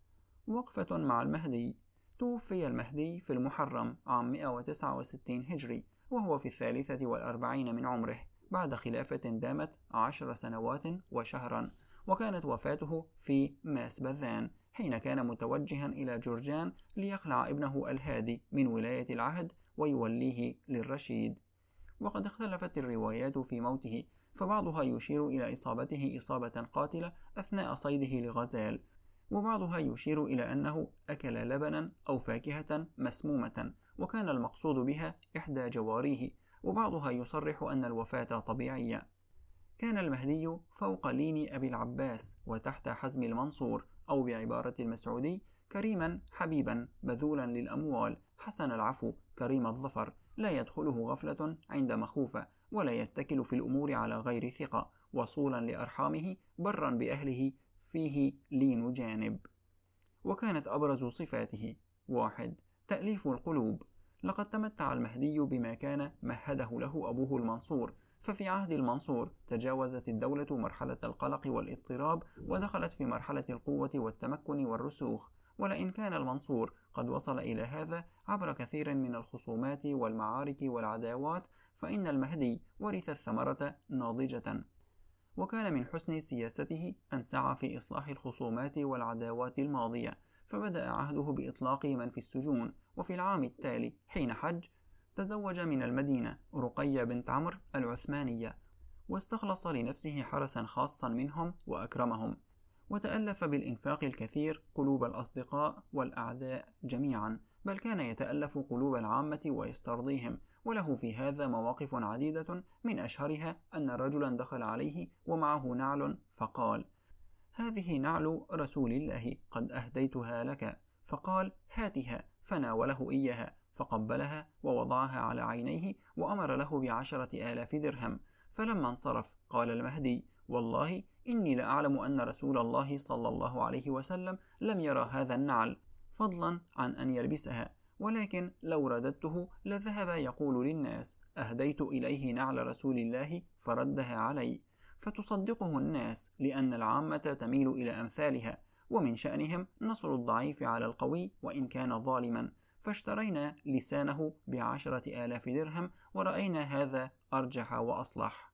A: وقفة مع المهدي. توفي المهدي في المحرم عام مئة وتسعة وستين هجري وهو في الثالثة والأربعين من عمره بعد خلافة دامت عشر سنوات وشهرا، وكانت وفاته في ماسبذان حين كان متوجها إلى جورجان ليخلع ابنه الهادي من ولاية العهد ويوليه للرشيد. وقد اختلفت الروايات في موته، فبعضها يشير إلى إصابته إصابة قاتلة أثناء صيده لغزال، وبعضها يشير إلى أنه أكل لبنا أو فاكهة مسمومة وكان المقصود بها إحدى جواريه، وبعضها يصرح أن الوفاة طبيعية. كان المهدي فوق لين أبي العباس وتحت حزم المنصور، أو بعبارة المسعودي كريما حبيبا بذولا للأموال حسن العفو كريم الظفر، لا يدخله غفلة عند مخوفة، ولا يتكل في الأمور على غير ثقة، وصولا لأرحامه برا بأهله فيه لين جانب. وكانت أبرز صفاته: واحد تأليف القلوب. لقد تمتع المهدي بما كان مهده له أبوه المنصور، ففي عهد المنصور تجاوزت الدولة مرحلة القلق والاضطراب ودخلت في مرحلة القوة والتمكن والرسوخ. ولئن كان المنصور قد وصل إلى هذا عبر كثير من الخصومات والمعارك والعداوات، فإن المهدي ورث الثمرة ناضجة. وكان من حسن سياسته أن سعى في إصلاح الخصومات والعداوات الماضية، فبدأ عهده بإطلاق من في السجون. وفي العام التالي حين حج تزوج من المدينة رقية بنت عمرو العثمانية، واستخلص لنفسه حرسا خاصا منهم وأكرمهم، وتألف بالإنفاق الكثير قلوب الأصدقاء والأعداء جميعا، بل كان يتألف قلوب العامة ويسترضيهم، وله في هذا مواقف عديدة، من أشهرها أن رجلا دخل عليه ومعه نعل فقال: هذه نعل رسول الله قد أهديتها لك. فقال: هاتها. فناوله إياها فقبلها ووضعها على عينيه وأمر له بعشرة آلاف درهم. فلما انصرف قال المهدي: والله إني لأعلم أن رسول الله صلى الله عليه وسلم لم يرى هذا النعل، فضلا عن أن يلبسها، ولكن لو رددته لذهب يقول للناس: أهديت إليه نعل رسول الله فردها علي. فتصدقه الناس، لأن العامة تميل إلى أمثالها، ومن شأنهم نصر الضعيف على القوي وإن كان ظالما. فاشترينا لسانه بعشرة آلاف درهم، ورأينا هذا أرجح وأصلح.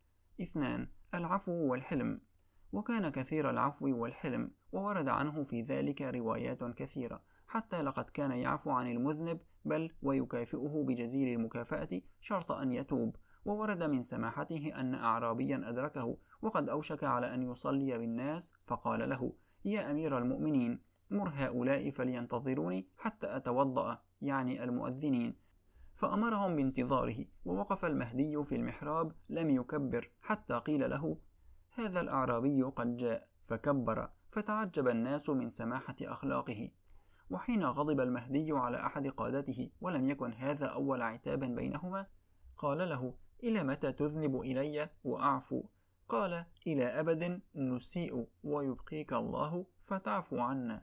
A: اثنان: العفو والحلم. وكان كثير العفو والحلم، وورد عنه في ذلك روايات كثيرة، حتى لقد كان يعفو عن المذنب، بل ويكافئه بجزيل المكافأة شرط أن يتوب. وورد من سماحته أن أعرابيا أدركه وقد أوشك على أن يصلي بالناس، فقال له: يا أمير المؤمنين، مر هؤلاء فلينتظروني حتى أتوضأ، يعني المؤذنين. فأمرهم بانتظاره، ووقف المهدي في المحراب لم يكبر حتى قيل له: هذا الأعرابي قد جاء، فكبر، فتعجب الناس من سماحة أخلاقه. وحين غضب المهدي على أحد قادته ولم يكن هذا أول عتاب بينهما، قال له: إلى متى تذنب إلي وأعفو؟ قال: إلى أبد نسيء ويبقيك الله فتعفو عنا.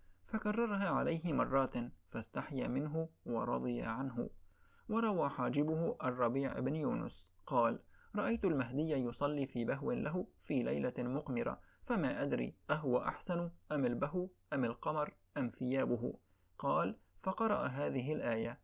A: فكررها عليه مرات فاستحيا منه ورضي عنه. وروى حاجبه الربيع بن يونس قال: رأيت المهدي يصلي في بهو له في ليلة مقمرة، فما أدري أهو أحسن أم البهو أم القمر أم ثيابه؟ قال: فقرأ هذه الآية: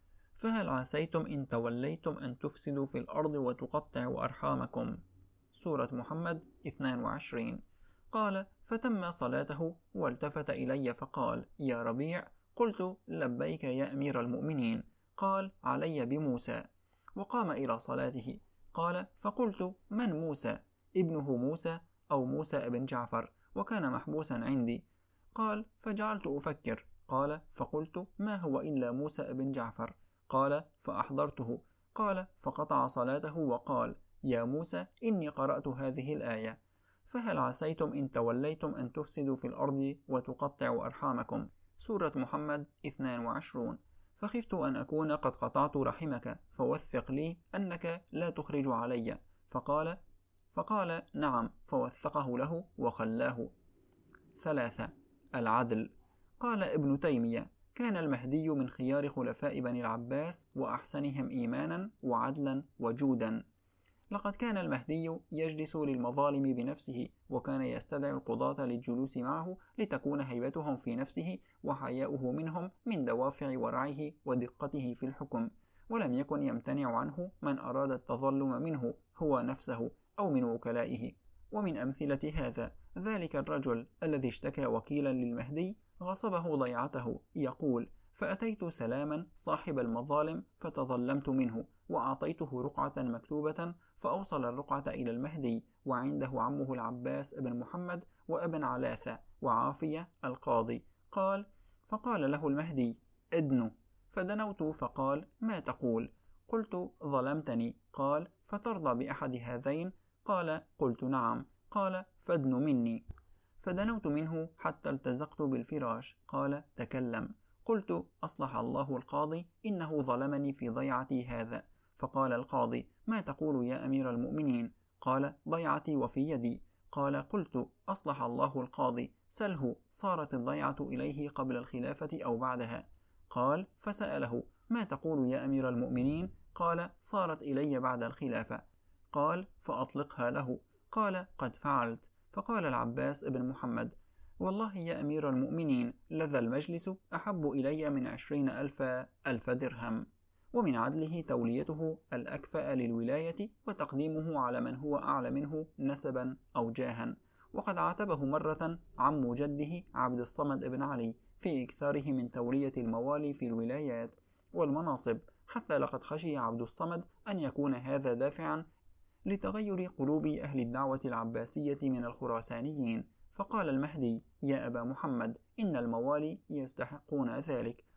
A: فهل عسيتم إن توليتم أن تفسدوا في الأرض وتقطعوا أرحامكم، سورة محمد اثنين وعشرين. قال: فتم صلاته والتفت إلي فقال: يا ربيع. قلت: لبيك يا أمير المؤمنين. قال: علي بموسى. وقام إلى صلاته. قال: فقلت: من موسى؟ ابنه موسى أو موسى ابن جعفر، وكان محبوسا عندي. قال: فجعلت أفكر. قال: فقلت: ما هو إلا موسى ابن جعفر. قال: فأحضرته. قال: فقطع صلاته وقال: يا موسى، إني قرأت هذه الآية: فهل عسيتم إن توليتم أن تفسدوا في الأرض وتقطعوا أرحامكم، سورة محمد اثنين وعشرين. فخفت أن أكون قد قطعت رحمك، فوثق لي أنك لا تخرج علي. فقال فقال نعم، فوثقه له وخلاه. ثلاثة: العدل. قال ابن تيمية: كان المهدي من خيار خلفاء بني العباس وأحسنهم إيمانا وعدلا وجودا. لقد كان المهدي يجلس للمظالم بنفسه، وكان يستدعي القضاة للجلوس معه لتكون هيبتهم في نفسه وحياؤه منهم من دوافع ورعه ودقته في الحكم، ولم يكن يمتنع عنه من أراد التظلم منه هو نفسه أو من وكلائه. ومن أمثلة هذا ذلك الرجل الذي اشتكى وكيلا للمهدي غصبه ضيعته، يقول: فأتيت سلاما صاحب المظالم فتظلمت منه، وأعطيته رقعة مكتوبة، فأوصل الرقعة إلى المهدي، وعنده عمه العباس بن محمد وابن علاثة وعافية القاضي. قال: فقال له المهدي: ادنو. فدنوت فقال: ما تقول؟ قلت: ظلمتني. قال: فترضى بأحد هذين؟ قال: قلت: نعم. قال: فادن مني. فدنوت منه حتى التزقت بالفراش. قال: تكلم. قلت: أصلح الله القاضي، إنه ظلمني في ضيعتي هذا. فقال القاضي: ما تقول يا أمير المؤمنين؟ قال: ضيعتي وفي يدي. قال: قلت: أصلح الله القاضي، سله، صارت الضيعة إليه قبل الخلافة أو بعدها؟ قال: فسأله: ما تقول يا أمير المؤمنين؟ قال: صارت إلي بعد الخلافة. قال: فأطلقها له. قال: قد فعلت. فقال العباس بن محمد: والله يا أمير المؤمنين، لذا المجلس أحب إلي من عشرين ألف ألف درهم. ومن عدله توليته الأكفأ للولاية وتقديمه على من هو أعلى منه نسبا أو جاها. وقد عاتبه مرة عم جده عبد الصمد بن علي في إكثاره من تولية الموالي في الولايات والمناصب، حتى لقد خشي عبد الصمد أن يكون هذا دافعا لتغير قلوب أهل الدعوة العباسية من الخراسانيين. فقال المهدي: يا أبا محمد، إن الموالي يستحقون ذلك،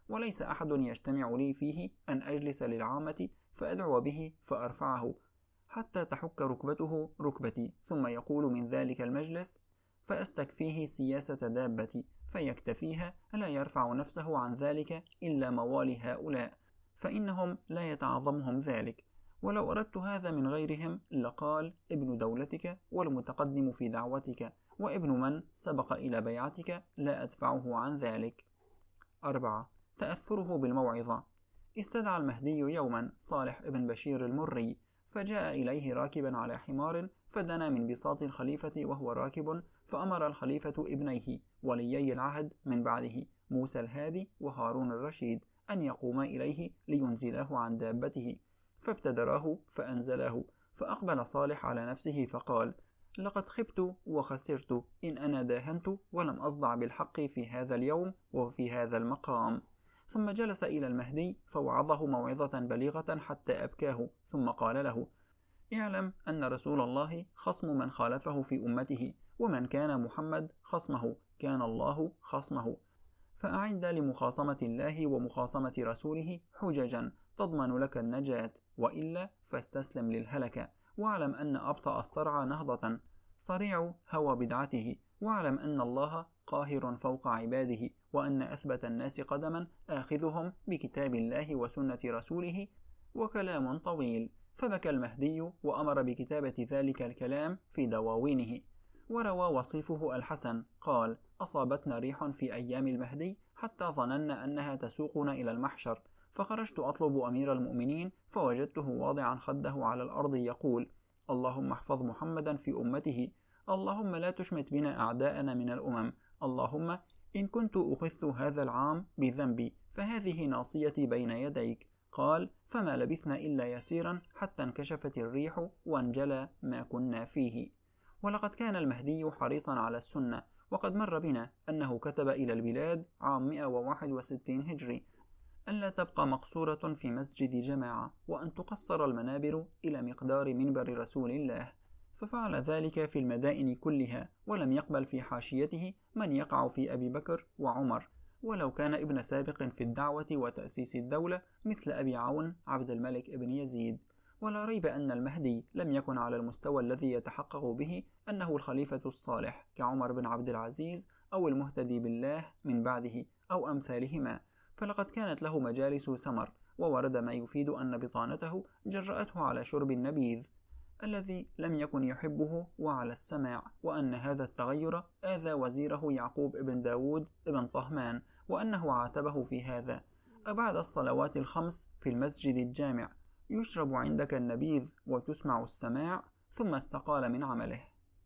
A: وليس أحد يجتمع لي فيه أن أجلس للعامة فأدعو به فأرفعه حتى تحك ركبته ركبتي، ثم يقول من ذلك المجلس فأستكفيه سياسة دابتي فيكتفيها، لا يرفع نفسه عن ذلك إلا موالي هؤلاء، فإنهم لا يتعظمهم ذلك. ولو أردت هذا من غيرهم لقال ابن دولتك والمتقدم في دعوتك، وابن من سبق إلى بيعتك لا أدفعه عن ذلك. أربعة. تأثره بالموعظة. استدعى المهدي يوما صالح ابن بشير المري، فجاء إليه راكبا على حمار، فدنا من بساط الخليفة وهو راكب، فأمر الخليفة ابنيه وليي العهد من بعده موسى الهادي وهارون الرشيد أن يقوما إليه لينزلاه عن دابته، فابتدراه فأنزلاه، فأقبل صالح على نفسه فقال: لقد خبت وخسرت إن أنا داهنت ولم أصدع بالحق في هذا اليوم وفي هذا المقام. ثم جلس إلى المهدي فوعظه موعظة بليغة حتى أبكاه، ثم قال له: اعلم أن رسول الله خصم من خالفه في أمته، ومن كان محمد خصمه كان الله خصمه، فأعد لمخاصمة الله ومخاصمة رسوله حججا تضمن لك النجاة، وإلا فاستسلم للهلكة. واعلم أن أبطأ الصرع نهضة صريع هوى بدعته، واعلم أن الله قاهر فوق عباده، وأن أثبت الناس قدما آخذهم بكتاب الله وسنة رسوله. وكلام طويل. فبكى المهدي وأمر بكتابة ذلك الكلام في دواوينه. وروى وصيفه الحسن قال: أصابتنا ريح في أيام المهدي حتى ظننا أنها تسوقنا إلى المحشر، فخرجت أطلب أمير المؤمنين فوجدته واضعا خده على الأرض يقول: اللهم احفظ محمدا في أمته، اللهم لا تشمت بنا أعداءنا من الأمم، اللهم إن كنت أخذت هذا العام بذنبي فهذه ناصيتي بين يديك. قال: فما لبثنا إلا يسيرا حتى انكشفت الريح وانجلى ما كنا فيه. ولقد كان المهدي حريصا على السنة، وقد مر بنا أنه كتب إلى البلاد عام مئة وواحد وستين هجري ألا تبقى مقصورة في مسجد جماعة، وأن تقصر المنابر إلى مقدار منبر رسول الله، ففعل ذلك في المدائن كلها، ولم يقبل في حاشيته من يقع في أبي بكر وعمر، ولو كان ابن سابق في الدعوة وتأسيس الدولة مثل أبي عون عبد الملك ابن يزيد. ولا ريب أن المهدي لم يكن على المستوى الذي يتحقق به أنه الخليفة الصالح كعمر بن عبد العزيز أو المهتدي بالله من بعده أو أمثالهما، فلقد كانت له مجالس سمر، وورد ما يفيد أن بطانته جرأته على شرب النبيذ الذي لم يكن يحبه وعلى السماع، وأن هذا التغير آذى وزيره يعقوب ابن داود ابن طهمان، وأنه عاتبه في هذا: أبعد الصلوات الخمس في المسجد الجامع يشرب عندك النبيذ وتسمع السماع؟ ثم استقال من عمله.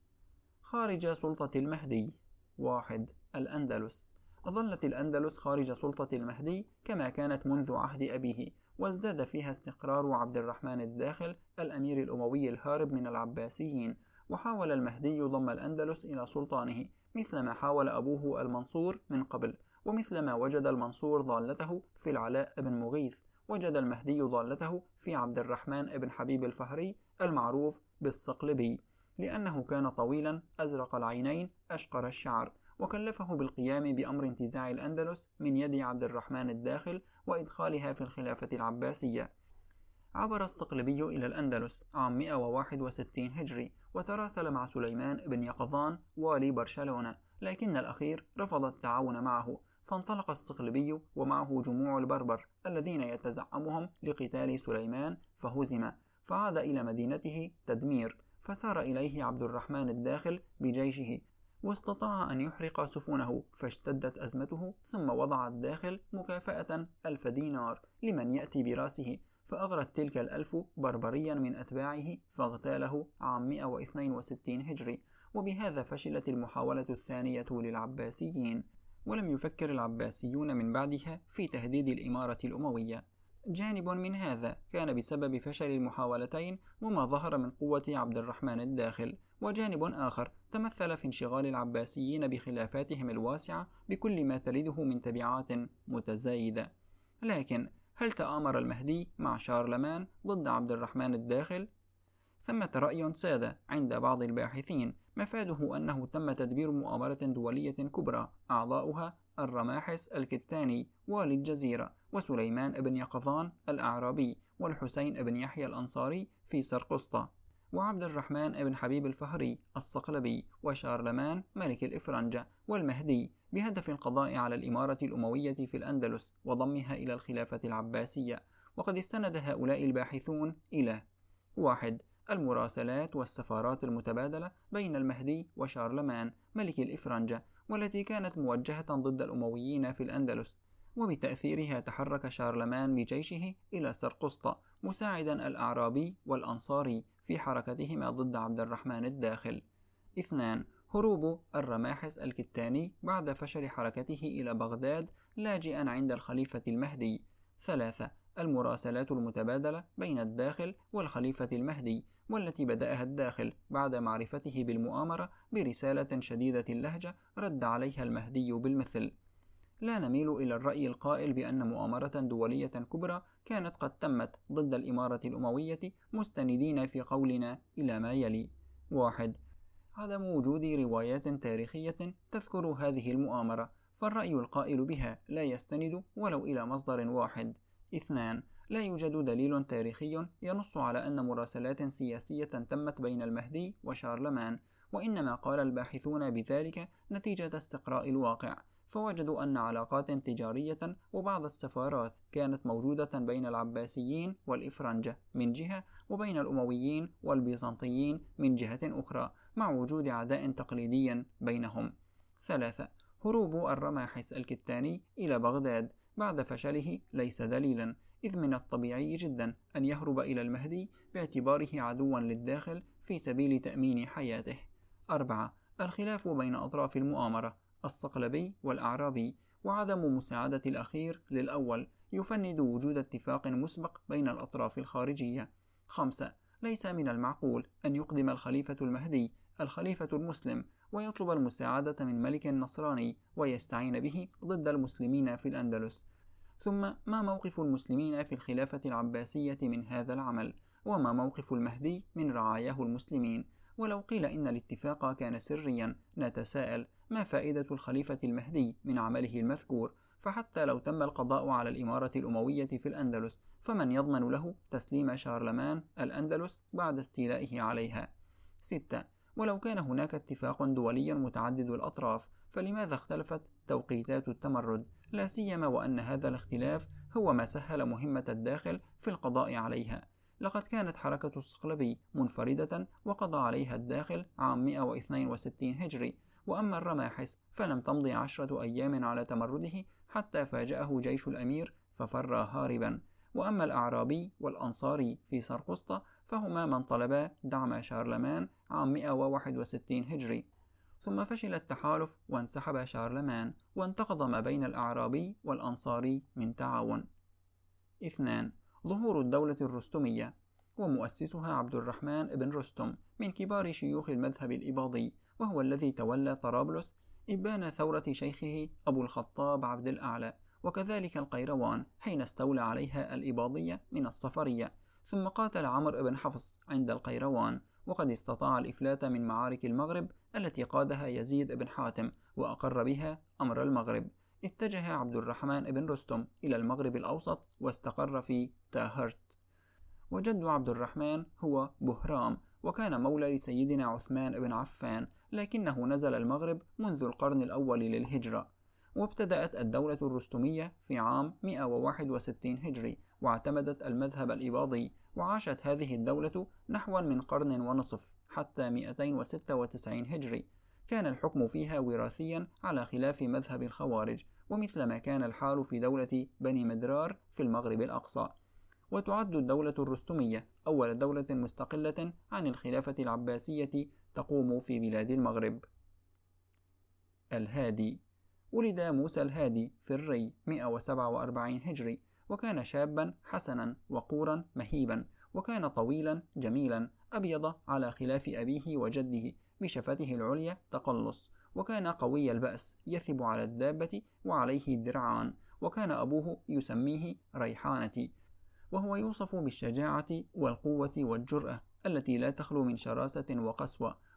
A: خارج سلطة المهدي. واحد. الأندلس. ظلت الأندلس خارج سلطة المهدي كما كانت منذ عهد أبيه، وازداد فيها استقرار عبد الرحمن الداخل الأمير الأموي الهارب من العباسيين، وحاول المهدي ضم الأندلس إلى سلطانه مثل ما حاول أبوه المنصور من قبل، ومثل ما وجد المنصور ضالته في العلاء بن مغيث، وجد المهدي ضالته في عبد الرحمن بن حبيب الفهري المعروف بالصقلبي، لأنه كان طويلا أزرق العينين أشقر الشعر، وكلفه بالقيام بأمر انتزاع الأندلس من يد عبد الرحمن الداخل وإدخالها في الخلافة العباسية. عبر الصقلبي إلى الأندلس عام مئة وواحد وستين هجري، وتراسل مع سليمان بن يقظان والي برشلونة، لكن الأخير رفض التعاون معه، فانطلق الصقلبي ومعه جموع البربر الذين يتزعمهم لقتال سليمان، فهزم، فعاد إلى مدينته تدمير، فسار إليه عبد الرحمن الداخل بجيشه، واستطاع أن يحرق سفنه، فاشتدت أزمته، ثم وضع الداخل مكافأة ألف دينار لمن يأتي براسه، فأغرت تلك الألف بربريا من أتباعه فاغتاله عام مئة واثنين وستين هجري. وبهذا فشلت المحاولة الثانية للعباسيين، ولم يفكر العباسيون من بعدها في تهديد الإمارة الأموية. جانب من هذا كان بسبب فشل المحاولتين وما ظهر من قوة عبد الرحمن الداخل، وجانب آخر تمثل في انشغال العباسيين بخلافاتهم الواسعة بكل ما تلده من تبعات متزايدة. لكن هل تآمر المهدي مع شارلمان ضد عبد الرحمن الداخل؟ ثمة رأي ساد عند بعض الباحثين مفاده أنه تم تدبير مؤامرة دولية كبرى أعضاؤها الرماحس الكتاني والي الجزيرة، وسليمان بن يقظان الأعرابي، والحسين بن يحيى الأنصاري في سرقسطة، وعبد الرحمن بن حبيب الفهري الصقلبي، وشارلمان ملك الإفرنجة، والمهدي، بهدف القضاء على الإمارة الأموية في الأندلس وضمها إلى الخلافة العباسية. وقد استند هؤلاء الباحثون إلى: واحد. المراسلات والسفارات المتبادلة بين المهدي وشارلمان ملك الإفرنجة، والتي كانت موجهة ضد الأمويين في الأندلس، وبتأثيرها تحرك شارلمان بجيشه إلى سرقسطة مساعدا الأعرابي والأنصاري في حركتهما ضد عبد الرحمن الداخل. اثنان. هروب الرماحس الكتاني بعد فشل حركته إلى بغداد لاجئا عند الخليفة المهدي. ثلاثة. المراسلات المتبادلة بين الداخل والخليفة المهدي، والتي بدأها الداخل بعد معرفته بالمؤامرة برسالة شديدة اللهجة رد عليها المهدي بالمثل. لا نميل إلى الرأي القائل بأن مؤامرة دولية كبرى كانت قد تمت ضد الإمارة الأموية، مستندين في قولنا إلى ما يلي: واحد. عدم وجود روايات تاريخية تذكر هذه المؤامرة، فالرأي القائل بها لا يستند ولو إلى مصدر واحد. اثنان. لا يوجد دليل تاريخي ينص على أن مراسلات سياسية تمت بين المهدي وشارلمان، وإنما قال الباحثون بذلك نتيجة استقراء الواقع، فوجدوا أن علاقات تجارية وبعض السفارات كانت موجودة بين العباسيين والإفرنجة من جهة، وبين الأمويين والبيزنطيين من جهة أخرى، مع وجود عداء تقليدي بينهم. ثلاثة. هروب الرماحس الكتاني إلى بغداد بعد فشله ليس دليلا، إذ من الطبيعي جدا أن يهرب إلى المهدي باعتباره عدوا للداخل في سبيل تأمين حياته. أربعة. الخلاف بين أطراف المؤامرة الصقلبي والأعرابي، وعدم مساعدة الأخير للأول يفند وجود اتفاق مسبق بين الأطراف الخارجية. خمسة. ليس من المعقول أن يقدم الخليفة المهدي الخليفة المسلم ويطلب المساعدة من ملك نصراني ويستعين به ضد المسلمين في الأندلس. ثم ما موقف المسلمين في الخلافة العباسية من هذا العمل؟ وما موقف المهدي من رعاياه المسلمين؟ ولو قيل إن الاتفاق كان سريا، نتساءل: ما فائدة الخليفة المهدي من عمله المذكور؟ فحتى لو تم القضاء على الإمارة الأموية في الأندلس، فمن يضمن له تسليم شارلمان الأندلس بعد استيلائه عليها؟ ستة. ولو كان هناك اتفاق دولي متعدد الأطراف، فلماذا اختلفت توقيتات التمرد؟ لا سيما وأن هذا الاختلاف هو ما سهل مهمة الداخل في القضاء عليها. لقد كانت حركة الصقلبي منفردة وقضى عليها الداخل عام مئة واثنين وستين هجري، وأما الرماحس فلم تمضي عشرة أيام على تمرده حتى فاجأه جيش الأمير ففر هاربا. وأما الأعرابي والأنصاري في سرقسطة فهما من طلبا دعم شارلمان عام مئة وواحد وستين هجري. ثم فشل التحالف وانسحب شارلمان، وانتقض ما بين الأعرابي والأنصاري من تعاون. اثنان. ظهور الدولة الرستمية، ومؤسسها عبد الرحمن بن رستم من كبار شيوخ المذهب الإباضي، وهو الذي تولى طرابلس إبان ثورة شيخه أبو الخطاب عبد الأعلى، وكذلك القيروان حين استولى عليها الإباضية من الصفرية. ثم قاتل عمرو بن حفص عند القيروان، وقد استطاع الإفلات من معارك المغرب التي قادها يزيد بن حاتم وأقر بها أمر المغرب. اتجه عبد الرحمن بن رستم إلى المغرب الأوسط واستقر في تاهرت. وجد عبد الرحمن هو بهرام، وكان مولى لسيدنا عثمان بن عفان، لكنه نزل المغرب منذ القرن الأول للهجرة. وابتدأت الدولة الرستمية في عام مئة وواحد وستين هجري، واعتمدت المذهب الإباضي، وعاشت هذه الدولة نحو من قرن ونصف حتى مئتين وستة وتسعين هجري. كان الحكم فيها وراثيا على خلاف مذهب الخوارج، ومثل ما كان الحال في دولة بني مدرار في المغرب الأقصى. وتعد الدولة الرستمية أول دولة مستقلة عن الخلافة العباسية تقوم في بلاد المغرب. الهادي. ولد موسى الهادي في الري مئة وسبعة وأربعين هجري، وكان شابا حسنا وقورا مهيبا، وكان طويلا جميلا أبيض على خلاف أبيه وجده، بشفته العليا تقلص، وكان قوي البأس يثب على الدابة وعليه درعان، وكان أبوه يسميه ريحانتي، وهو يوصف بالشجاعة والقوة والجرأة التي لا تخلو من شراسة وقسوة،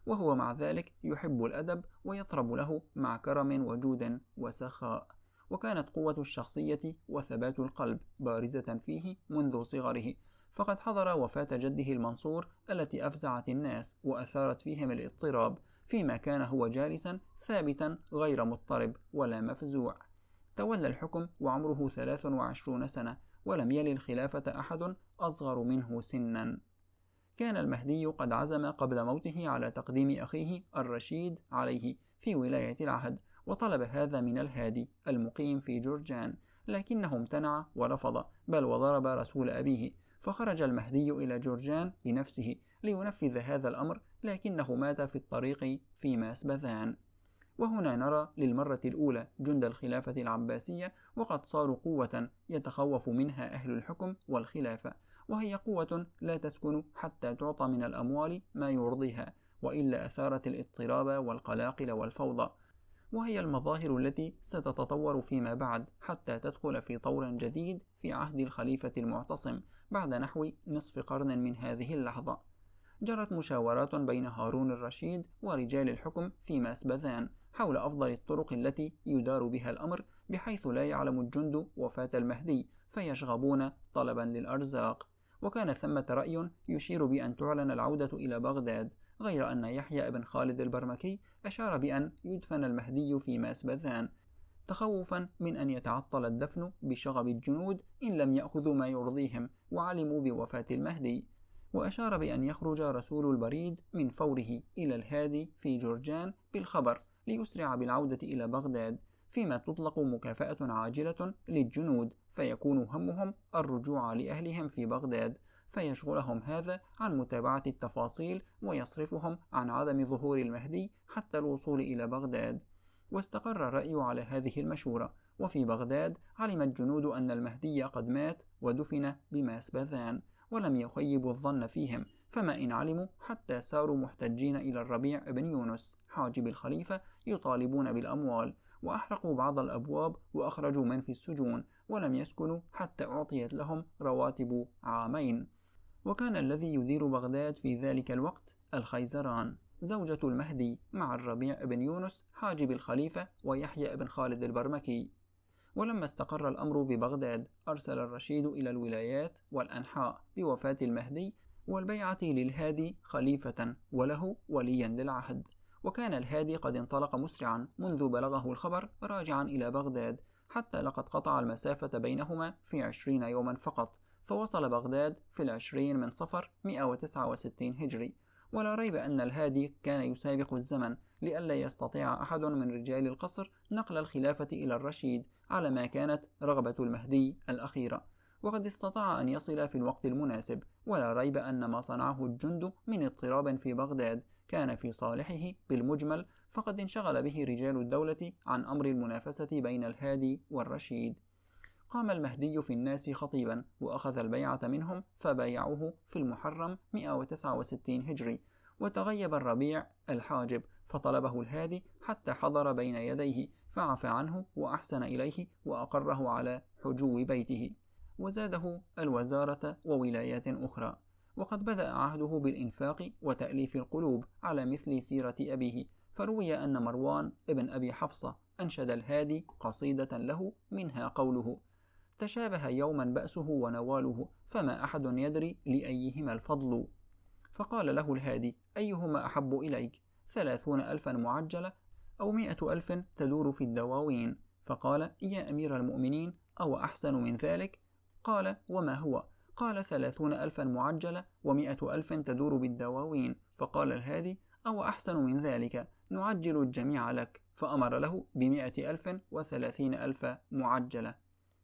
A: وهو مع ذلك يحب الأدب ويطرب له مع كرم وجود وسخاء. وكانت قوة الشخصية وثبات القلب بارزة فيه منذ صغره، فقد حضر وفاة جده المنصور التي أفزعت الناس وأثارت فيهم الاضطراب، فيما كان هو جالسا ثابتا غير مضطرب ولا مفزوع. تولى الحكم وعمره ثلاث وعشرون سنة، ولم يل الخلافة أحد أصغر منه سنا. كان المهدي قد عزم قبل موته على تقديم أخيه الرشيد عليه في ولاية العهد، وطلب هذا من الهادي المقيم في جرجان، لكنه امتنع ورفض، بل وضرب رسول أبيه. فخرج المهدي إلى جرجان بنفسه لينفذ هذا الأمر، لكنه مات في الطريق في ماسبذان. وهنا نرى للمرة الأولى جند الخلافة العباسية، وقد صاروا قوة يتخوف منها أهل الحكم والخلافة، وهي قوة لا تسكن حتى تعطى من الأموال ما يرضيها، وإلا أثارت الاضطراب والقلاقل والفوضى، وهي المظاهر التي ستتطور فيما بعد حتى تدخل في طور جديد في عهد الخليفة المعتصم بعد نحو نصف قرن من هذه اللحظة. جرت مشاورات بين هارون الرشيد ورجال الحكم في ماسبذان حول أفضل الطرق التي يدار بها الأمر، بحيث لا يعلم الجند وفاة المهدي فيشغبون طلبا للأرزاق. وكان ثمة رأي يشير بأن تعلن العودة إلى بغداد، غير أن يحيى بن خالد البرمكي أشار بأن يدفن المهدي في ماسبذان، تخوفا من أن يتعطل الدفن بشغب الجنود إن لم يأخذوا ما يرضيهم وعلموا بوفاة المهدي. وأشار بأن يخرج رسول البريد من فوره إلى الهادي في جرجان بالخبر ليسرع بالعودة إلى بغداد، فيما تطلق مكافأة عاجلة للجنود، فيكون همهم الرجوع لأهلهم في بغداد، فيشغلهم هذا عن متابعة التفاصيل ويصرفهم عن عدم ظهور المهدي حتى الوصول إلى بغداد. واستقر الرأي على هذه المشورة، وفي بغداد علم الجنود أن المهدي قد مات ودفن بماسبذان، ولم يخيبوا الظن فيهم، فما إن علموا حتى ساروا محتجين إلى الربيع بن يونس حاجب الخليفة يطالبون بالأموال، وأحرقوا بعض الأبواب وأخرجوا من في السجون، ولم يسكنوا حتى أعطيت لهم رواتب عامين. وكان الذي يدير بغداد في ذلك الوقت الخيزران زوجة المهدي مع الربيع بن يونس حاجب الخليفة ويحيى بن خالد البرمكي. ولما استقر الأمر ببغداد أرسل الرشيد إلى الولايات والأنحاء بوفاة المهدي والبيعة للهادي خليفة وله وليا للعهد. وكان الهادي قد انطلق مسرعا منذ بلغه الخبر راجعا إلى بغداد، حتى لقد قطع المسافة بينهما في عشرين يوما فقط، فوصل بغداد في العشرين من صفر مئة وتسعة وستين هجري. ولا ريب أن الهادي كان يسابق الزمن، لئلا يستطيع أحد من رجال القصر نقل الخلافة إلى الرشيد على ما كانت رغبة المهدي الأخيرة، وقد استطاع أن يصل في الوقت المناسب. ولا ريب أن ما صنعه الجند من اضطراب في بغداد كان في صالحه بالمجمل، فقد انشغل به رجال الدولة عن أمر المنافسة بين الهادي والرشيد. قام المهدي في الناس خطيبا، وأخذ البيعة منهم فبايعوه في المحرم مئة وتسعة وستين هجري. وتغيب الربيع الحاجب فطلبه الهادي حتى حضر بين يديه، فعفى عنه وأحسن إليه وأقره على حجو بيته، وزاده الوزارة وولايات أخرى. وقد بدأ عهده بالإنفاق وتأليف القلوب على مثل سيرة أبيه، فروي أن مروان ابن أبي حفصة أنشد الهادي قصيدة له منها قوله: تشابه يوما بأسه ونواله، فما أحد يدري لأيهما الفضل. فقال له الهادي: أيهما أحب إليك، ثلاثون ألفا معجلة أو مئة ألف تدور في الدواوين؟ فقال: يا أمير المؤمنين، أو أحسن من ذلك؟ قال: وما هو؟ قال: ثلاثون ألفا معجلة ومئة ألف تدور بالدواوين. فقال الهادي: أو أحسن من ذلك، نعجل الجميع لك. فأمر له بمئة ألف وثلاثين ألف معجلة.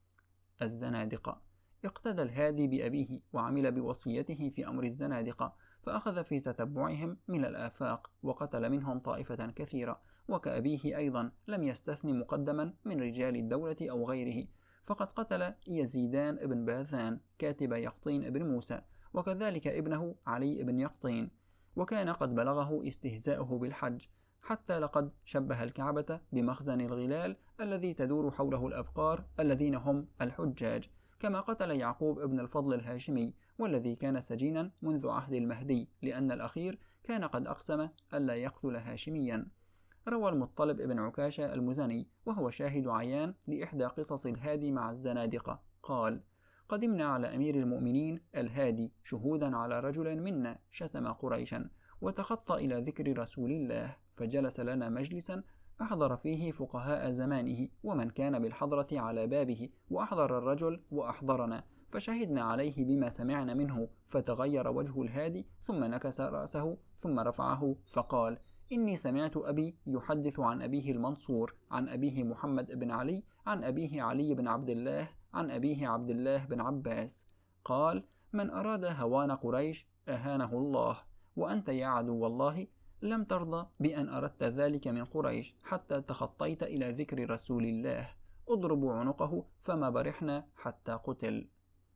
A: الزنادقة. اقتدى الهادي بأبيه وعمل بوصيته في أمر الزنادقة، فأخذ في تتبعهم من الآفاق، وقتل منهم طائفة كثيرة، وكأبيه أيضا لم يستثن مقدما من رجال الدولة أو غيره، فقد قتل يزيدان بن باذان كاتب يقطين بن موسى، وكذلك ابنه علي بن يقطين. وكان قد بلغه استهزاؤه بالحج، حتى لقد شبه الكعبة بمخزن الغلال الذي تدور حوله الأبقار الذين هم الحجاج، كما قتل يعقوب ابن الفضل الهاشمي والذي كان سجينا منذ عهد المهدي، لأن الأخير كان قد أقسم ألا يقتل هاشميا. روى المطلب ابن عكاشة المزني وهو شاهد عيان لإحدى قصص الهادي مع الزنادقة قال: قدمنا على أمير المؤمنين الهادي شهودا على رجل منا شتم قريشا وتخطى إلى ذكر رسول الله، فجلس لنا مجلسا أحضر فيه فقهاء زمانه ومن كان بالحضرة على بابه، وأحضر الرجل وأحضرنا، فشهدنا عليه بما سمعنا منه، فتغير وجه الهادي ثم نكس رأسه ثم رفعه فقال: إني سمعت أبي يحدث عن أبيه المنصور عن أبيه محمد بن علي عن أبيه علي بن عبد الله عن أبيه عبد الله بن عباس قال: من أراد هوان قريش أهانه الله، وأنت يا عدو الله لم ترضى بأن أردت ذلك من قريش حتى تخطيت إلى ذكر رسول الله، اضربوا عنقه فما برحنا حتى قتل.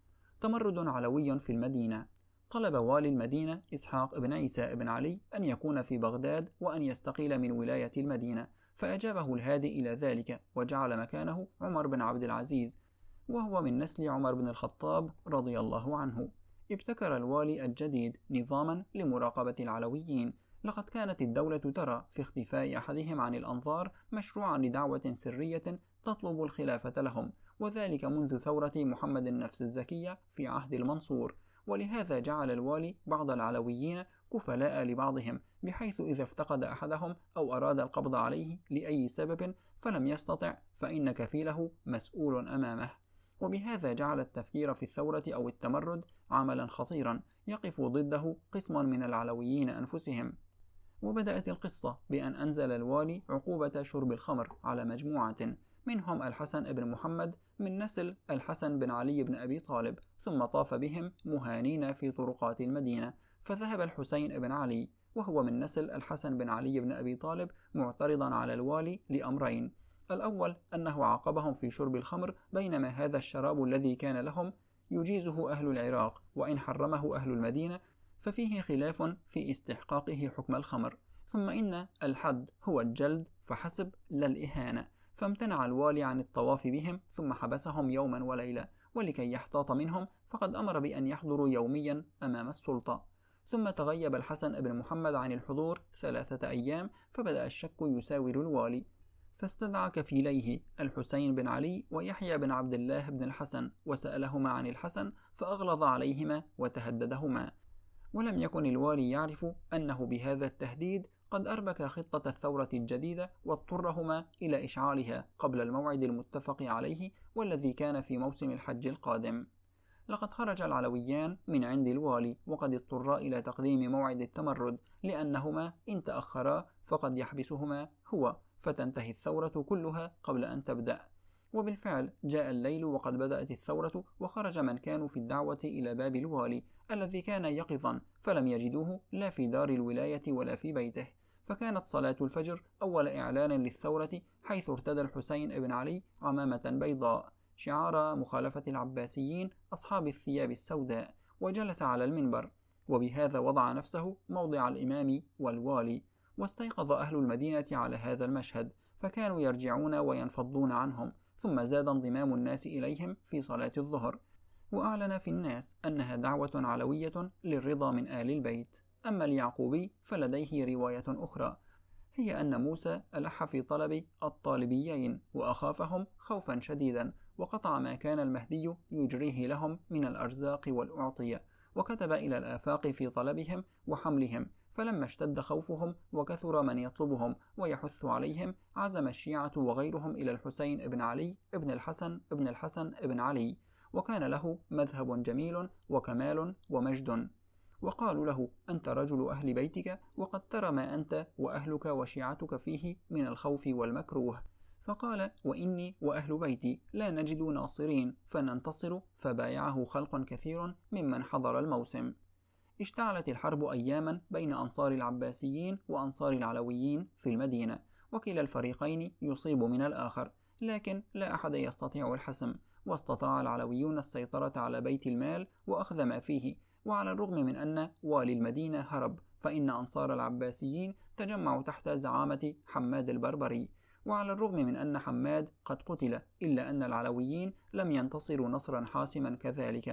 A: تمرد علوي في المدينة. طلب والي المدينة إسحاق بن عيسى بن علي أن يكون في بغداد وأن يستقيل من ولاية المدينة، فأجابه الهادي إلى ذلك وجعل مكانه عمر بن عبد العزيز، وهو من نسل عمر بن الخطاب رضي الله عنه. ابتكر الوالي الجديد نظاما لمراقبة العلويين، لقد كانت الدولة ترى في اختفاء أحدهم عن الأنظار مشروعا لدعوة سرية تطلب الخلافة لهم، وذلك منذ ثورة محمد النفس الزكية في عهد المنصور، ولهذا جعل الوالي بعض العلويين كفلاء لبعضهم، بحيث إذا افتقد أحدهم أو أراد القبض عليه لأي سبب فلم يستطع فإن كفيله مسؤول أمامه. وبهذا جعل التفكير في الثورة أو التمرد عملا خطيرا يقف ضده قسم من العلويين أنفسهم. وبدأت القصة بأن أنزل الوالي عقوبة شرب الخمر على مجموعة منهم الحسن بن محمد من نسل الحسن بن علي بن أبي طالب، ثم طاف بهم مهانين في طرقات المدينة، فذهب الحسين بن علي وهو من نسل الحسن بن علي بن أبي طالب معترضا على الوالي لأمرين: الأول أنه عاقبهم في شرب الخمر، بينما هذا الشراب الذي كان لهم يجيزه أهل العراق، وإن حرمه أهل المدينة ففيه خلاف في استحقاقه حكم الخمر، ثم إن الحد هو الجلد فحسب لا الإهانة، فامتنع الوالي عن الطواف بهم ثم حبسهم يوما وليلة، ولكي يحتاط منهم فقد أمر بأن يحضروا يوميا أمام السلطة. ثم تغيب الحسن بن محمد عن الحضور ثلاثة أيام، فبدأ الشك يساور الوالي، فاستدعى كفيليه الحسين بن علي ويحيى بن عبد الله بن الحسن وسألهما عن الحسن، فأغلظ عليهما وتهددهما، ولم يكن الوالي يعرف أنه بهذا التهديد قد أربك خطة الثورة الجديدة واضطرهما إلى إشعالها قبل الموعد المتفق عليه والذي كان في موسم الحج القادم. لقد خرج العلويان من عند الوالي وقد اضطرا إلى تقديم موعد التمرد، لأنهما إن تأخرا فقد يحبسهما هو، فتنتهي الثورة كلها قبل أن تبدأ. وبالفعل جاء الليل وقد بدأت الثورة، وخرج من كانوا في الدعوة إلى باب الوالي الذي كان يقظا، فلم يجدوه لا في دار الولاية ولا في بيته، فكانت صلاة الفجر أول إعلان للثورة، حيث ارتدى الحسين بن علي عمامة بيضاء شعار مخالفة العباسيين أصحاب الثياب السوداء، وجلس على المنبر، وبهذا وضع نفسه موضع الإمام والوالي. واستيقظ أهل المدينة على هذا المشهد، فكانوا يرجعون وينفضون عنهم، ثم زاد انضمام الناس إليهم في صلاة الظهر، وأعلن في الناس أنها دعوة علوية للرضا من آل البيت. أما اليعقوبي فلديه رواية أخرى، هي أن موسى ألح في طلب الطالبيين وأخافهم خوفا شديدا، وقطع ما كان المهدي يجريه لهم من الأرزاق والأعطية، وكتب إلى الآفاق في طلبهم وحملهم، فلما اشتد خوفهم وكثر من يطلبهم ويحث عليهم، عزم الشيعة وغيرهم إلى الحسين بن علي ابن الحسن ابن الحسن ابن علي، وكان له مذهب جميل وكمال ومجد، وقالوا له: أنت رجل أهل بيتك، وقد ترى ما أنت وأهلك وشيعتك فيه من الخوف والمكروه. فقال: وإني وأهل بيتي لا نجد ناصرين فننتصر، فبايعه خلق كثير ممن حضر الموسم. اشتعلت الحرب أياما بين أنصار العباسيين وأنصار العلويين في المدينة، وكلا الفريقين يصيب من الآخر، لكن لا أحد يستطيع الحسم، واستطاع العلويون السيطرة على بيت المال وأخذ ما فيه، وعلى الرغم من أن والي المدينة هرب، فإن أنصار العباسيين تجمعوا تحت زعامة حماد البربري، وعلى الرغم من أن حماد قد قتل، إلا أن العلويين لم ينتصروا نصرا حاسما كذلك،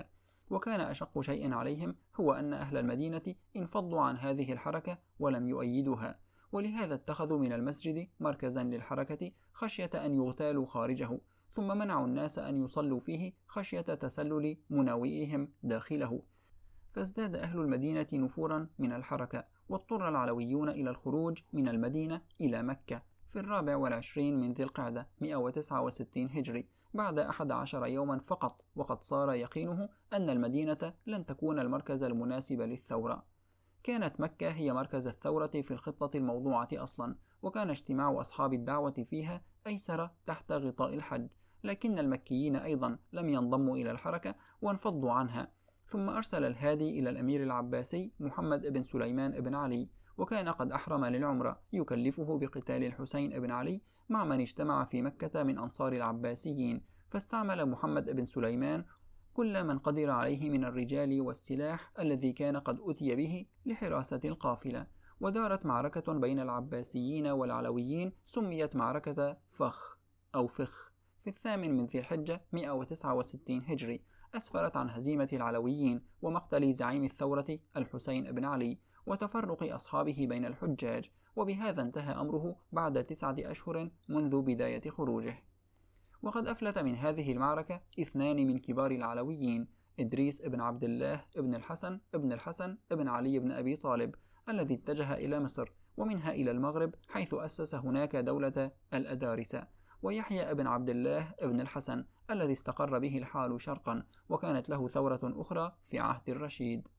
A: وكان أشق شيء عليهم هو أن أهل المدينة انفضوا عن هذه الحركة ولم يؤيدوها، ولهذا اتخذوا من المسجد مركزا للحركة خشية أن يغتالوا خارجه، ثم منعوا الناس أن يصلوا فيه خشية تسلل مناوئهم داخله، فازداد أهل المدينة نفورا من الحركة، واضطر العلويون إلى الخروج من المدينة إلى مكة في الرابع والعشرين من ذي القعدة مئة وتسعة وستين هجري بعد أحد عشر يوما فقط، وقد صار يقينه أن المدينة لن تكون المركز المناسب للثورة. كانت مكة هي مركز الثورة في الخطة الموضوعة أصلا، وكان اجتماع أصحاب الدعوة فيها أيسر تحت غطاء الحج، لكن المكيين أيضا لم ينضموا إلى الحركة وانفضوا عنها. ثم أرسل الهادي إلى الأمير العباسي محمد بن سليمان بن علي، وكان قد أحرم للعمرة، يكلفه بقتال الحسين بن علي مع من اجتمع في مكة من أنصار العباسيين، فاستعمل محمد بن سليمان كل من قدر عليه من الرجال والسلاح الذي كان قد أتي به لحراسة القافلة. ودارت معركة بين العباسيين والعلويين سميت معركة فخ أو فخ في الثامن من ذي الحجة مئة وتسعة وستين هجري، أسفرت عن هزيمة العلويين ومقتل زعيم الثورة الحسين بن علي وتفرق أصحابه بين الحجاج، وبهذا انتهى أمره بعد تسعة أشهر منذ بداية خروجه. وقد أفلت من هذه المعركة اثنان من كبار العلويين، إدريس بن عبد الله بن الحسن بن الحسن بن علي بن أبي طالب الذي اتجه إلى مصر ومنها إلى المغرب حيث أسس هناك دولة الأدارسة، ويحيى بن عبد الله بن الحسن الذي استقر به الحال شرقا وكانت له ثورة أخرى في عهد الرشيد.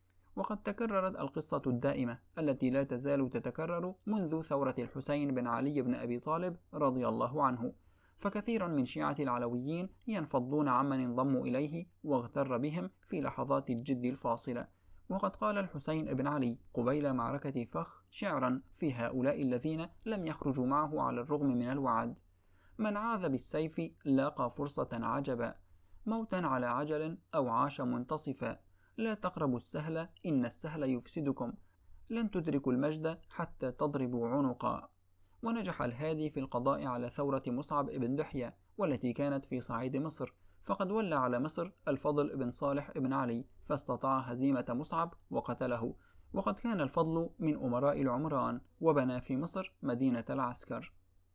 A: وقد تكررت القصة الدائمة التي لا تزال تتكرر منذ ثورة الحسين بن علي بن أبي طالب رضي الله عنه، فكثير من شيعة العلويين ينفضون عمن انضموا إليه واغتر بهم في لحظات الجد الفاصلة. وقد قال الحسين بن علي قبيل معركة فخ شعرا في هؤلاء الذين لم يخرجوا معه على الرغم من الوعد: من عاذ بالسيف لاقى فرصة عجبا، موتا على عجل أو عاش منتصفا، لا تقربوا السهل إن السهل يفسدكم، لن تدركوا المجد حتى تضربوا عنقا. ونجح الهادي في القضاء على ثورة مصعب بن دحية والتي كانت في صعيد مصر، فقد ولى على مصر الفضل بن صالح بن علي فاستطاع هزيمة مصعب وقتله، وقد كان الفضل من أمراء العمران وبنى في مصر مدينة العسكر.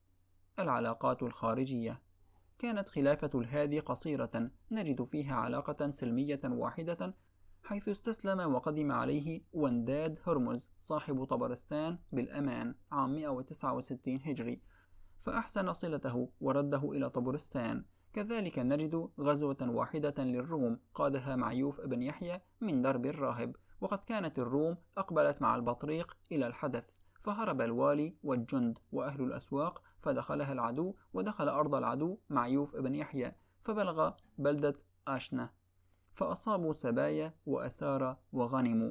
A: العلاقات الخارجية. كانت خلافة الهادي قصيرة، نجد فيها علاقة سلمية واحدة حيث استسلم وقدم عليه ونداد هرمز صاحب طبرستان بالأمان عام مئة وتسعة وستين هجري، فأحسن صلته ورده إلى طبرستان. كذلك نجد غزوة واحدة للروم قادها معيوف بن يحيى من درب الراهب، وقد كانت الروم أقبلت مع البطريق إلى الحدث، فهرب الوالي والجند وأهل الأسواق فدخلها العدو، ودخل أرض العدو معيوف بن يحيى فبلغ بلدة آشنة فأصابوا سبايا وأسارى وغنموا.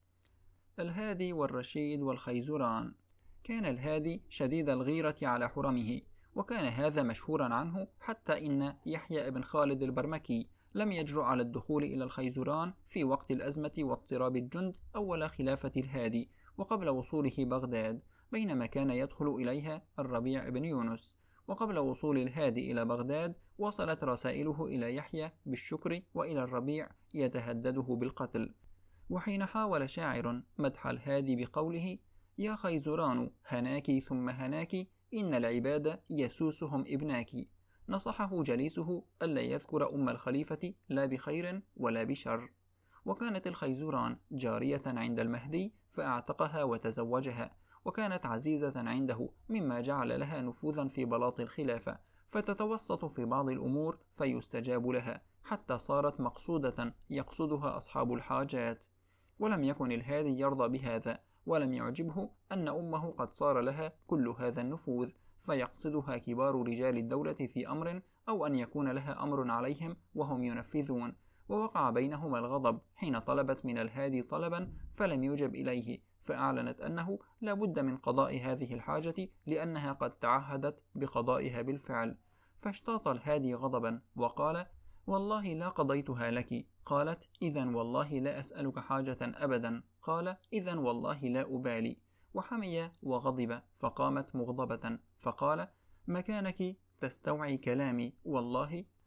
A: الهادي والرشيد والخيزران. كان الهادي شديد الغيرة على حرمه، وكان هذا مشهورا عنه حتى إن يحيى بن خالد البرمكي لم يجرؤ على الدخول إلى الخيزران في وقت الأزمة واضطراب الجند أول خلافة الهادي وقبل وصوله بغداد، بينما كان يدخل إليها الربيع بن يونس. وقبل وصول الهادي إلى بغداد وصلت رسائله إلى يحيى بالشكر وإلى الربيع يتهدده بالقتل. وحين حاول شاعر مدح الهادي بقوله: يا خيزران هناك ثم هناك إن العباد يسوسهم ابناك، نصحه جليسه ألا يذكر أم الخليفة لا بخير ولا بشر. وكانت الخيزران جارية عند المهدي فأعتقها وتزوجها، وكانت عزيزة عنده مما جعل لها نفوذا في بلاط الخلافة، فتتوسط في بعض الأمور فيستجاب لها حتى صارت مقصودة يقصدها أصحاب الحاجات. ولم يكن الهادي يرضى بهذا، ولم يعجبه أن أمه قد صار لها كل هذا النفوذ، فيقصدها كبار رجال الدولة في أمر أو أن يكون لها أمر عليهم وهم ينفذون. ووقع بينهما الغضب حين طلبت من الهادي طلبا فلم يجب إليه، فأعلنت أنه لا بد من قضاء هذه الحاجة لأنها قد تعهدت بقضائها بالفعل. فاشتاط الهادي غضبا وقال: والله لا قضيتها لك. قالت: إذن والله لا أسألك حاجة أبدا. قال: إذن والله لا أبالي. وحمي وغضب، فقامت مغضبة فقال: مكانك تستوعي كلامي والله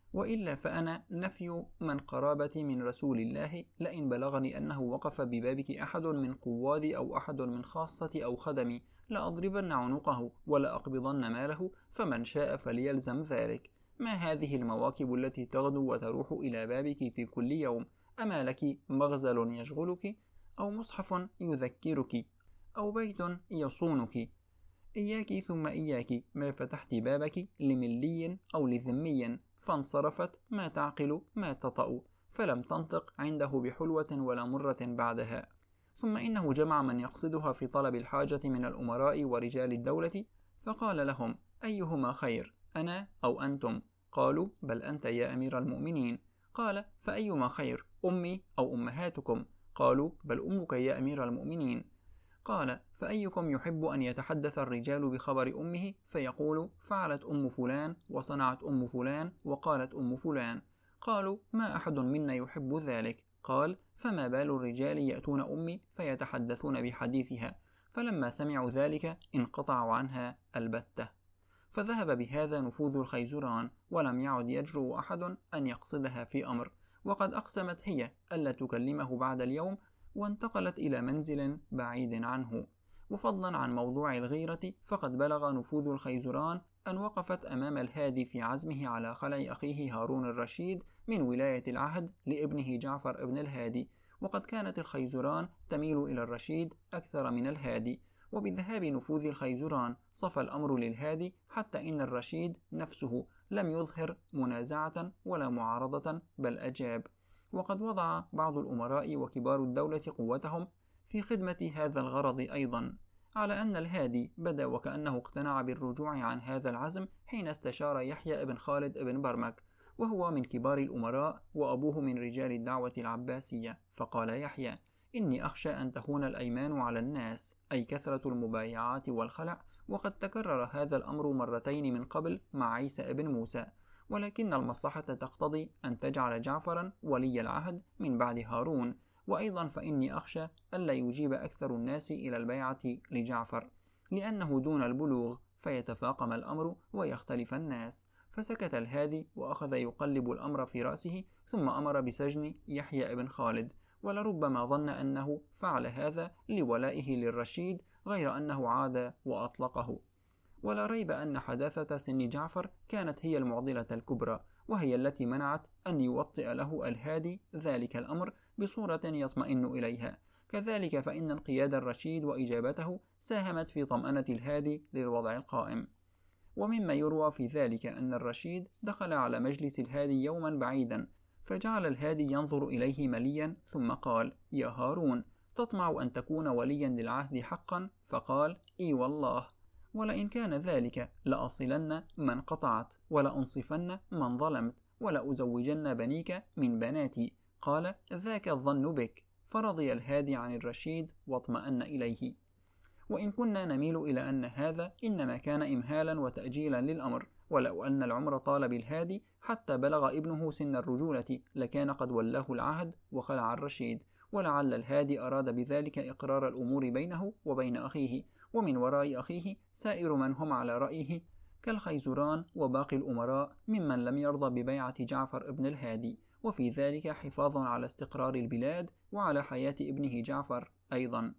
A: وإلا فأنا نفي من قرابتي من رسول الله، لئن بلغني أنه وقف ببابك أحد من قوادي أو أحد من خاصتي أو خدمي لأضربن عنقه ولا أقبضن ماله، فمن شاء فليلزم ذلك. ما هذه المواكب التي تغدو وتروح إلى بابك في كل يوم؟ أما لك مغزل يشغلك، أو مصحف يذكرك، أو بيت يصونك؟ إياك ثم إياك ما فتحت بابك لملي أو لذمي فانصرفت ما تعقل ما تطأ، فلم تنطق عنده بحلوة ولا مرة بعدها. ثم إنه جمع من يقصدها في طلب الحاجة من الأمراء ورجال الدولة، فقال لهم: أيهما خير، أنا أو أنتم؟ قالوا: بل أنت يا أمير المؤمنين. قال: فأيما خير، أمي أو أمهاتكم؟ قالوا: بل أمك يا أمير المؤمنين. قال: فأيكم يحب أن يتحدث الرجال بخبر أمه فيقول: فعلت أم فلان وصنعت أم فلان وقالت أم فلان؟ قالوا: ما أحد منا يحب ذلك. قال: فما بال الرجال يأتون أمي فيتحدثون بحديثها؟ فلما سمعوا ذلك انقطعوا عنها البتة. فذهب بهذا نفوذ الخيزران، ولم يعد يجرؤ أحد أن يقصدها في أمر، وقد أقسمت هي ألا تكلمه بعد اليوم، وانتقلت إلى منزل بعيد عنه. وفضلا عن موضوع الغيرة، فقد بلغ نفوذ الخيزران أن وقفت أمام الهادي في عزمه على خلع أخيه هارون الرشيد من ولاية العهد لابنه جعفر ابن الهادي، وقد كانت الخيزران تميل إلى الرشيد أكثر من الهادي. وبذهاب نفوذ الخيزران صفى الأمر للهادي، حتى إن الرشيد نفسه لم يظهر منازعة ولا معارضة، بل أجاب. وقد وضع بعض الأمراء وكبار الدولة قوتهم في خدمة هذا الغرض أيضا، على أن الهادي بدا وكأنه اقتنع بالرجوع عن هذا العزم حين استشار يحيى بن خالد بن برمك، وهو من كبار الأمراء وأبوه من رجال الدعوة العباسية. فقال يحيى: إني أخشى أن تهون الأيمان على الناس، أي كثرة المبايعات والخلع، وقد تكرر هذا الأمر مرتين من قبل مع عيسى بن موسى، ولكن المصلحة تقتضي أن تجعل جعفرا ولي العهد من بعد هارون. وأيضا فإني أخشى ألا يجيب أكثر الناس إلى البيعة لجعفر، لأنه دون البلوغ، فيتفاقم الأمر ويختلف الناس. فسكت الهادي وأخذ يقلب الأمر في رأسه، ثم أمر بسجن يحيى بن خالد، ولربما ظن أنه فعل هذا لولائه للرشيد، غير أنه عاد وأطلقه. ولا ريب أن حداثة سن جعفر كانت هي المعضلة الكبرى، وهي التي منعت أن يوطئ له الهادي ذلك الأمر بصورة يطمئن إليها. كذلك فإن انقياد الرشيد وإجابته ساهمت في طمأنة الهادي للوضع القائم. ومما يروى في ذلك أن الرشيد دخل على مجلس الهادي يوما بعيدا، فجعل الهادي ينظر إليه مليا، ثم قال: يا هارون، تطمع أن تكون وليا للعهد حقا؟ فقال: إي والله، ولئن كان ذلك لأصلن من قطعت، ولأنصفن من ظلمت، ولأزوجن بنيك من بناتي. قال: ذاك الظن بك. فرضي الهادي عن الرشيد واطمأن إليه. وإن كنا نميل إلى أن هذا إنما كان إمهالا وتأجيلا للأمر، ولو أن العمر طال بالهادي حتى بلغ ابنه سن الرجولة لكان قد ولاه العهد وخلع الرشيد، ولعل الهادي أراد بذلك إقرار الأمور بينه وبين أخيه، ومن وراء أخيه سائر من هم على رأيه كالخيزران وباقي الأمراء ممن لم يرضى ببيعة جعفر ابن الهادي، وفي ذلك حفاظ على استقرار البلاد وعلى حياة ابنه جعفر أيضا.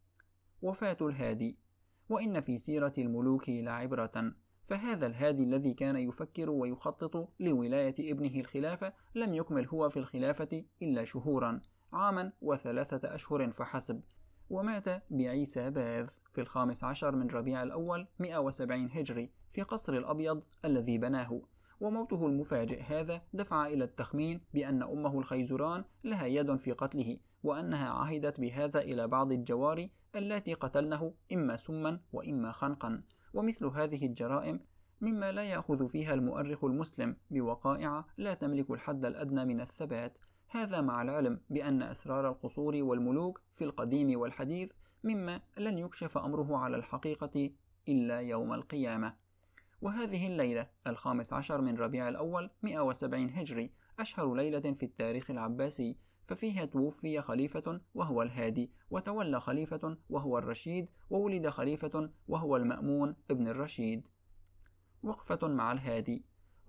A: وفاة الهادي. وإن في سيرة الملوك لعبرة، فهذا الهادي الذي كان يفكر ويخطط لولاية ابنه الخلافة لم يكمل هو في الخلافة إلا شهورا، عاما وثلاثة أشهر فحسب، ومات بعيسى باذ في الخامس عشر من ربيع الأول مئة وسبعين هجري في قصر الأبيض الذي بناه. وموته المفاجئ هذا دفع إلى التخمين بأن أمه الخيزران لها يد في قتله، وأنها عهدت بهذا إلى بعض الجواري التي قتلنه إما سما وإما خنقا. ومثل هذه الجرائم مما لا يأخذ فيها المؤرخ المسلم بوقائع لا تملك الحد الأدنى من الثبات، هذا مع العلم بأن أسرار القصور والملوك في القديم والحديث مما لن يكشف أمره على الحقيقة إلا يوم القيامة. وهذه الليلة الخامس عشر من ربيع الأول مئة وسبعين هجري أشهر ليلة في التاريخ العباسي، ففيها توفي خليفة وهو الهادي، وتولى خليفة وهو الرشيد، وولد خليفة وهو المأمون ابن الرشيد. وقفة مع الهادي.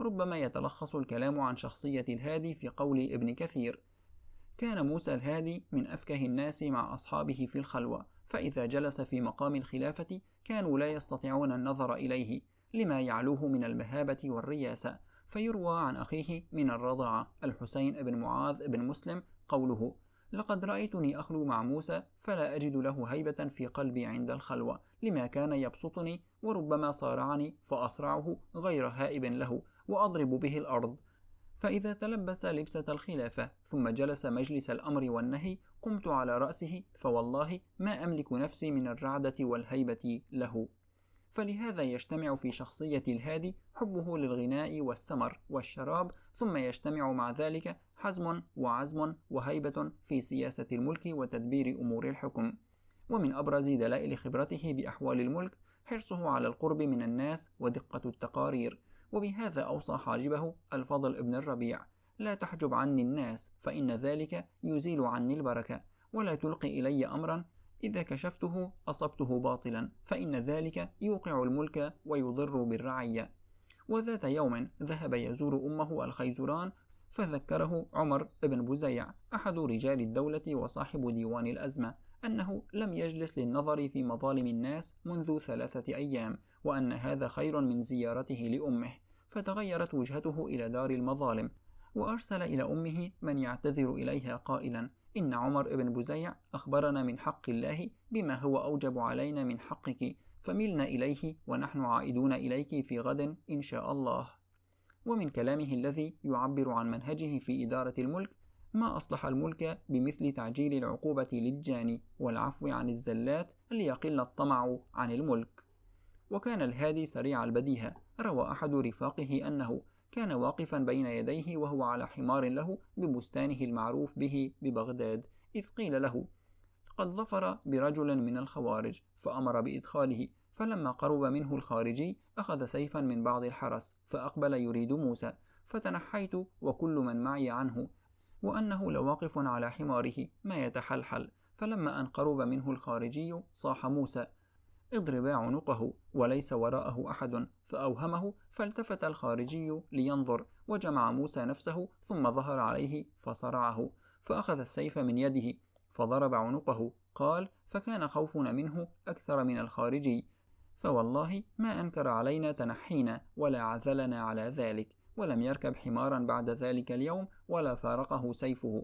A: ربما يتلخص الكلام عن شخصية الهادي في قول ابن كثير: كان موسى الهادي من أفكه الناس مع أصحابه في الخلوة، فإذا جلس في مقام الخلافة كانوا لا يستطيعون النظر إليه لما يعلوه من المهابة والرياسة. فيروى عن أخيه من الرضاعة الحسين بن معاذ بن مسلم قوله: لقد رأيتني أخلو مع موسى فلا أجد له هيبة في قلبي عند الخلوة، لما كان يبسطني وربما صارعني فأصرعه غير هائب له وأضرب به الأرض، فإذا تلبس لبسة الخلافة ثم جلس مجلس الأمر والنهي قمت على رأسه، فوالله ما أملك نفسي من الرعدة والهيبة له. فلهذا يجتمع في شخصية الهادي حبه للغناء والسمر والشراب، ثم يجتمع مع ذلك حزم وعزم وهيبة في سياسة الملك وتدبير أمور الحكم. ومن أبرز دلائل خبرته بأحوال الملك حرصه على القرب من الناس ودقة التقارير، وبهذا أوصى حاجبه الفضل بن الربيع: لا تحجب عني الناس فإن ذلك يزيل عني البركة، ولا تلقي إلي أمرا إذا كشفته أصبته باطلا، فإن ذلك يوقع الملك ويضر بالرعية. وذات يوم ذهب يزور أمه الخيزران، فذكره عمر بن بزيع أحد رجال الدولة وصاحب ديوان الأزمة أنه لم يجلس للنظر في مظالم الناس منذ ثلاثة أيام، وأن هذا خير من زيارته لأمه، فتغيرت وجهته إلى دار المظالم، وأرسل إلى أمه من يعتذر إليها قائلا: إن عمر بن بزيع أخبرنا من حق الله بما هو أوجب علينا من حقك، فملنا إليه ونحن عائدون إليك في غد إن شاء الله. ومن كلامه الذي يعبر عن منهجه في إدارة الملك: ما أصلح الملك بمثل تعجيل العقوبة للجاني والعفو عن الزلات ليقل الطمع عن الملك. وكان الهادي سريع البديهة. روى أحد رفاقه أنه كان واقفا بين يديه وهو على حمار له ببستانه المعروف به ببغداد، إذ قيل له: قد ظفر برجل من الخوارج، فأمر بإدخاله، فلما قرب منه الخارجي أخذ سيفا من بعض الحرس فأقبل يريد موسى، فتنحيت وكل من معي عنه، وأنه لواقف على حماره ما يتحلحل، فلما أن قرب منه الخارجي صاح موسى: اضربا عنقه وليس وراءه أحد، فأوهمه، فالتفت الخارجي لينظر، وجمع موسى نفسه ثم ظهر عليه فصرعه، فأخذ السيف من يده فضرب عنقه. قال: فكان خوفنا منه أكثر من الخارجي، فوالله ما أنكر علينا تنحينا ولا عزلنا على ذلك، ولم يركب حمارا بعد ذلك اليوم ولا فارقه سيفه.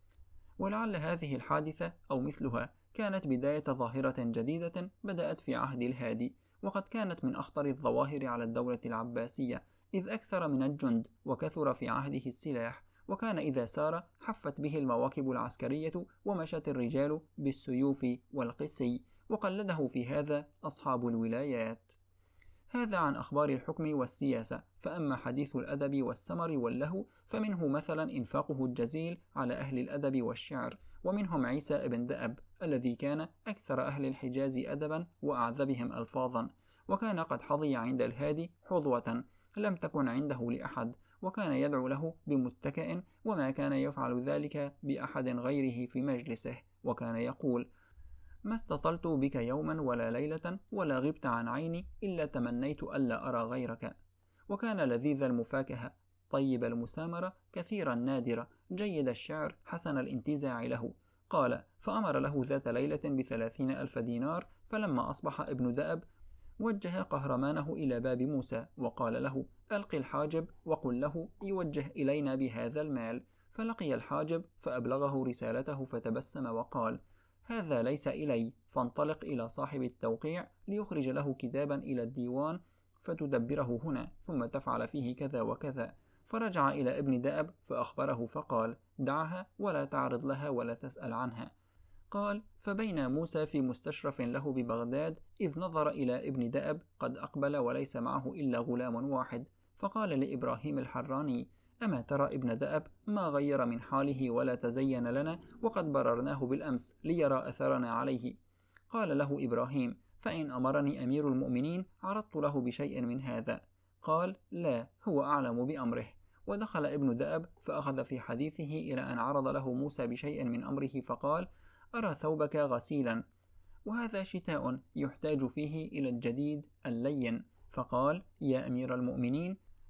A: ولعل هذه الحادثة أو مثلها كانت بداية ظاهرة جديدة بدأت في عهد الهادي، وقد كانت من أخطر الظواهر على الدولة العباسية، إذ أكثر من الجند وكثر في عهده السلاح، وكان إذا سار حفت به المواكب العسكرية ومشت الرجال بالسيوف والقسي، وقلده في هذا أصحاب الولايات. هذا عن أخبار الحكم والسياسة. فأما حديث الأدب والسمر واللهو فمنه مثلا إنفاقه الجزيل على أهل الأدب والشعر، ومنهم عيسى بن دأب الذي كان أكثر أهل الحجاز أدبا وأعذبهم ألفاظا، وكان قد حظي عند الهادي حظوة لم تكن عنده لأحد، وكان يدعو له بمتكئ، وما كان يفعل ذلك بأحد غيره في مجلسه، وكان يقول: ما استطلت بك يوما ولا ليلة ولا غبت عن عيني إلا تمنيت ألا أرى غيرك. وكان لذيذ المفاكهة، طيب المسامرة، كثير النادرة، جيد الشعر، حسن الانتزاع له. قال: فأمر له ذات ليلة بثلاثين ألف دينار، فلما أصبح ابن دأب وجه قهرمانه إلى باب موسى وقال له: ألق الحاجب وقل له يوجه إلينا بهذا المال. فلقي الحاجب فأبلغه رسالته فتبسم وقال: هذا ليس إلي، فانطلق إلى صاحب التوقيع ليخرج له كتابا إلى الديوان فتدبره هنا، ثم تفعل فيه كذا وكذا. فرجع إلى ابن دأب فأخبره فقال: دعها ولا تعرض لها ولا تسأل عنها. قال: فبين موسى في مستشرف له ببغداد إذ نظر إلى ابن دأب قد أقبل وليس معه إلا غلام واحد، فقال لإبراهيم الحراني: أما ترى ابن دأب ما غير من حاله ولا تزين لنا، وقد بررناه بالأمس ليرى أثرنا عليه. قال له إبراهيم: فإن أمرني أمير المؤمنين عرضت له بشيء من هذا. قال: لا، هو أعلم بأمره. ودخل ابن دأب فأخذ في حديثه إلى أن عرض له موسى بشيء من أمره، فقال: أرى ثوبك غسيلا، وهذا شتاء يحتاج فيه إلى الجديد اللين. فقال: يا أمير المؤمنين،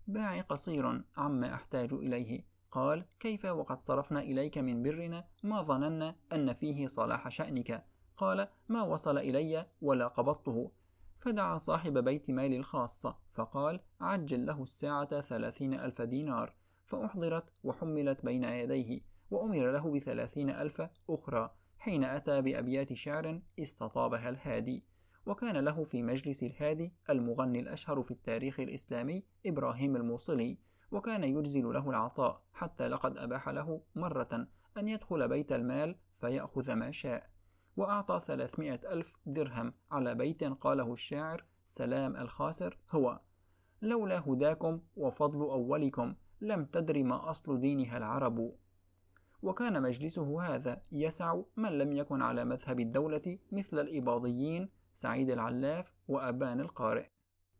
A: باعي قصير عما أحتاج إليه. قال: كيف وقد صرفنا إليك من برنا ما ظننا أن فيه صلاح شأنك؟ قال: ما وصل إلي ولا قبضته. فدعا صاحب بيت مال الخاصة فقال: عجل له الساعة ثلاثين ألف دينار. فأحضرت وحملت بين يديه، وأمر له بثلاثين ألف أخرى. حين أتى بأبيات شعر استطابها الهادي. وكان له في مجلس الهادي المغني الأشهر في التاريخ الإسلامي إبراهيم الموصلي، وكان يجزل له العطاء، حتى لقد أباح له مرة أن يدخل بيت المال فيأخذ ما شاء. وأعطى ثلاثمائة ألف درهم على بيت قاله الشاعر سلام الخاسر هو: لولا هداكم وفضل أولكم لم تدر ما أصل دينها العرب. وكان مجلسه هذا يسع من لم يكن على مذهب الدولة مثل الإباضيين سعيد العلاف وأبان القارئ.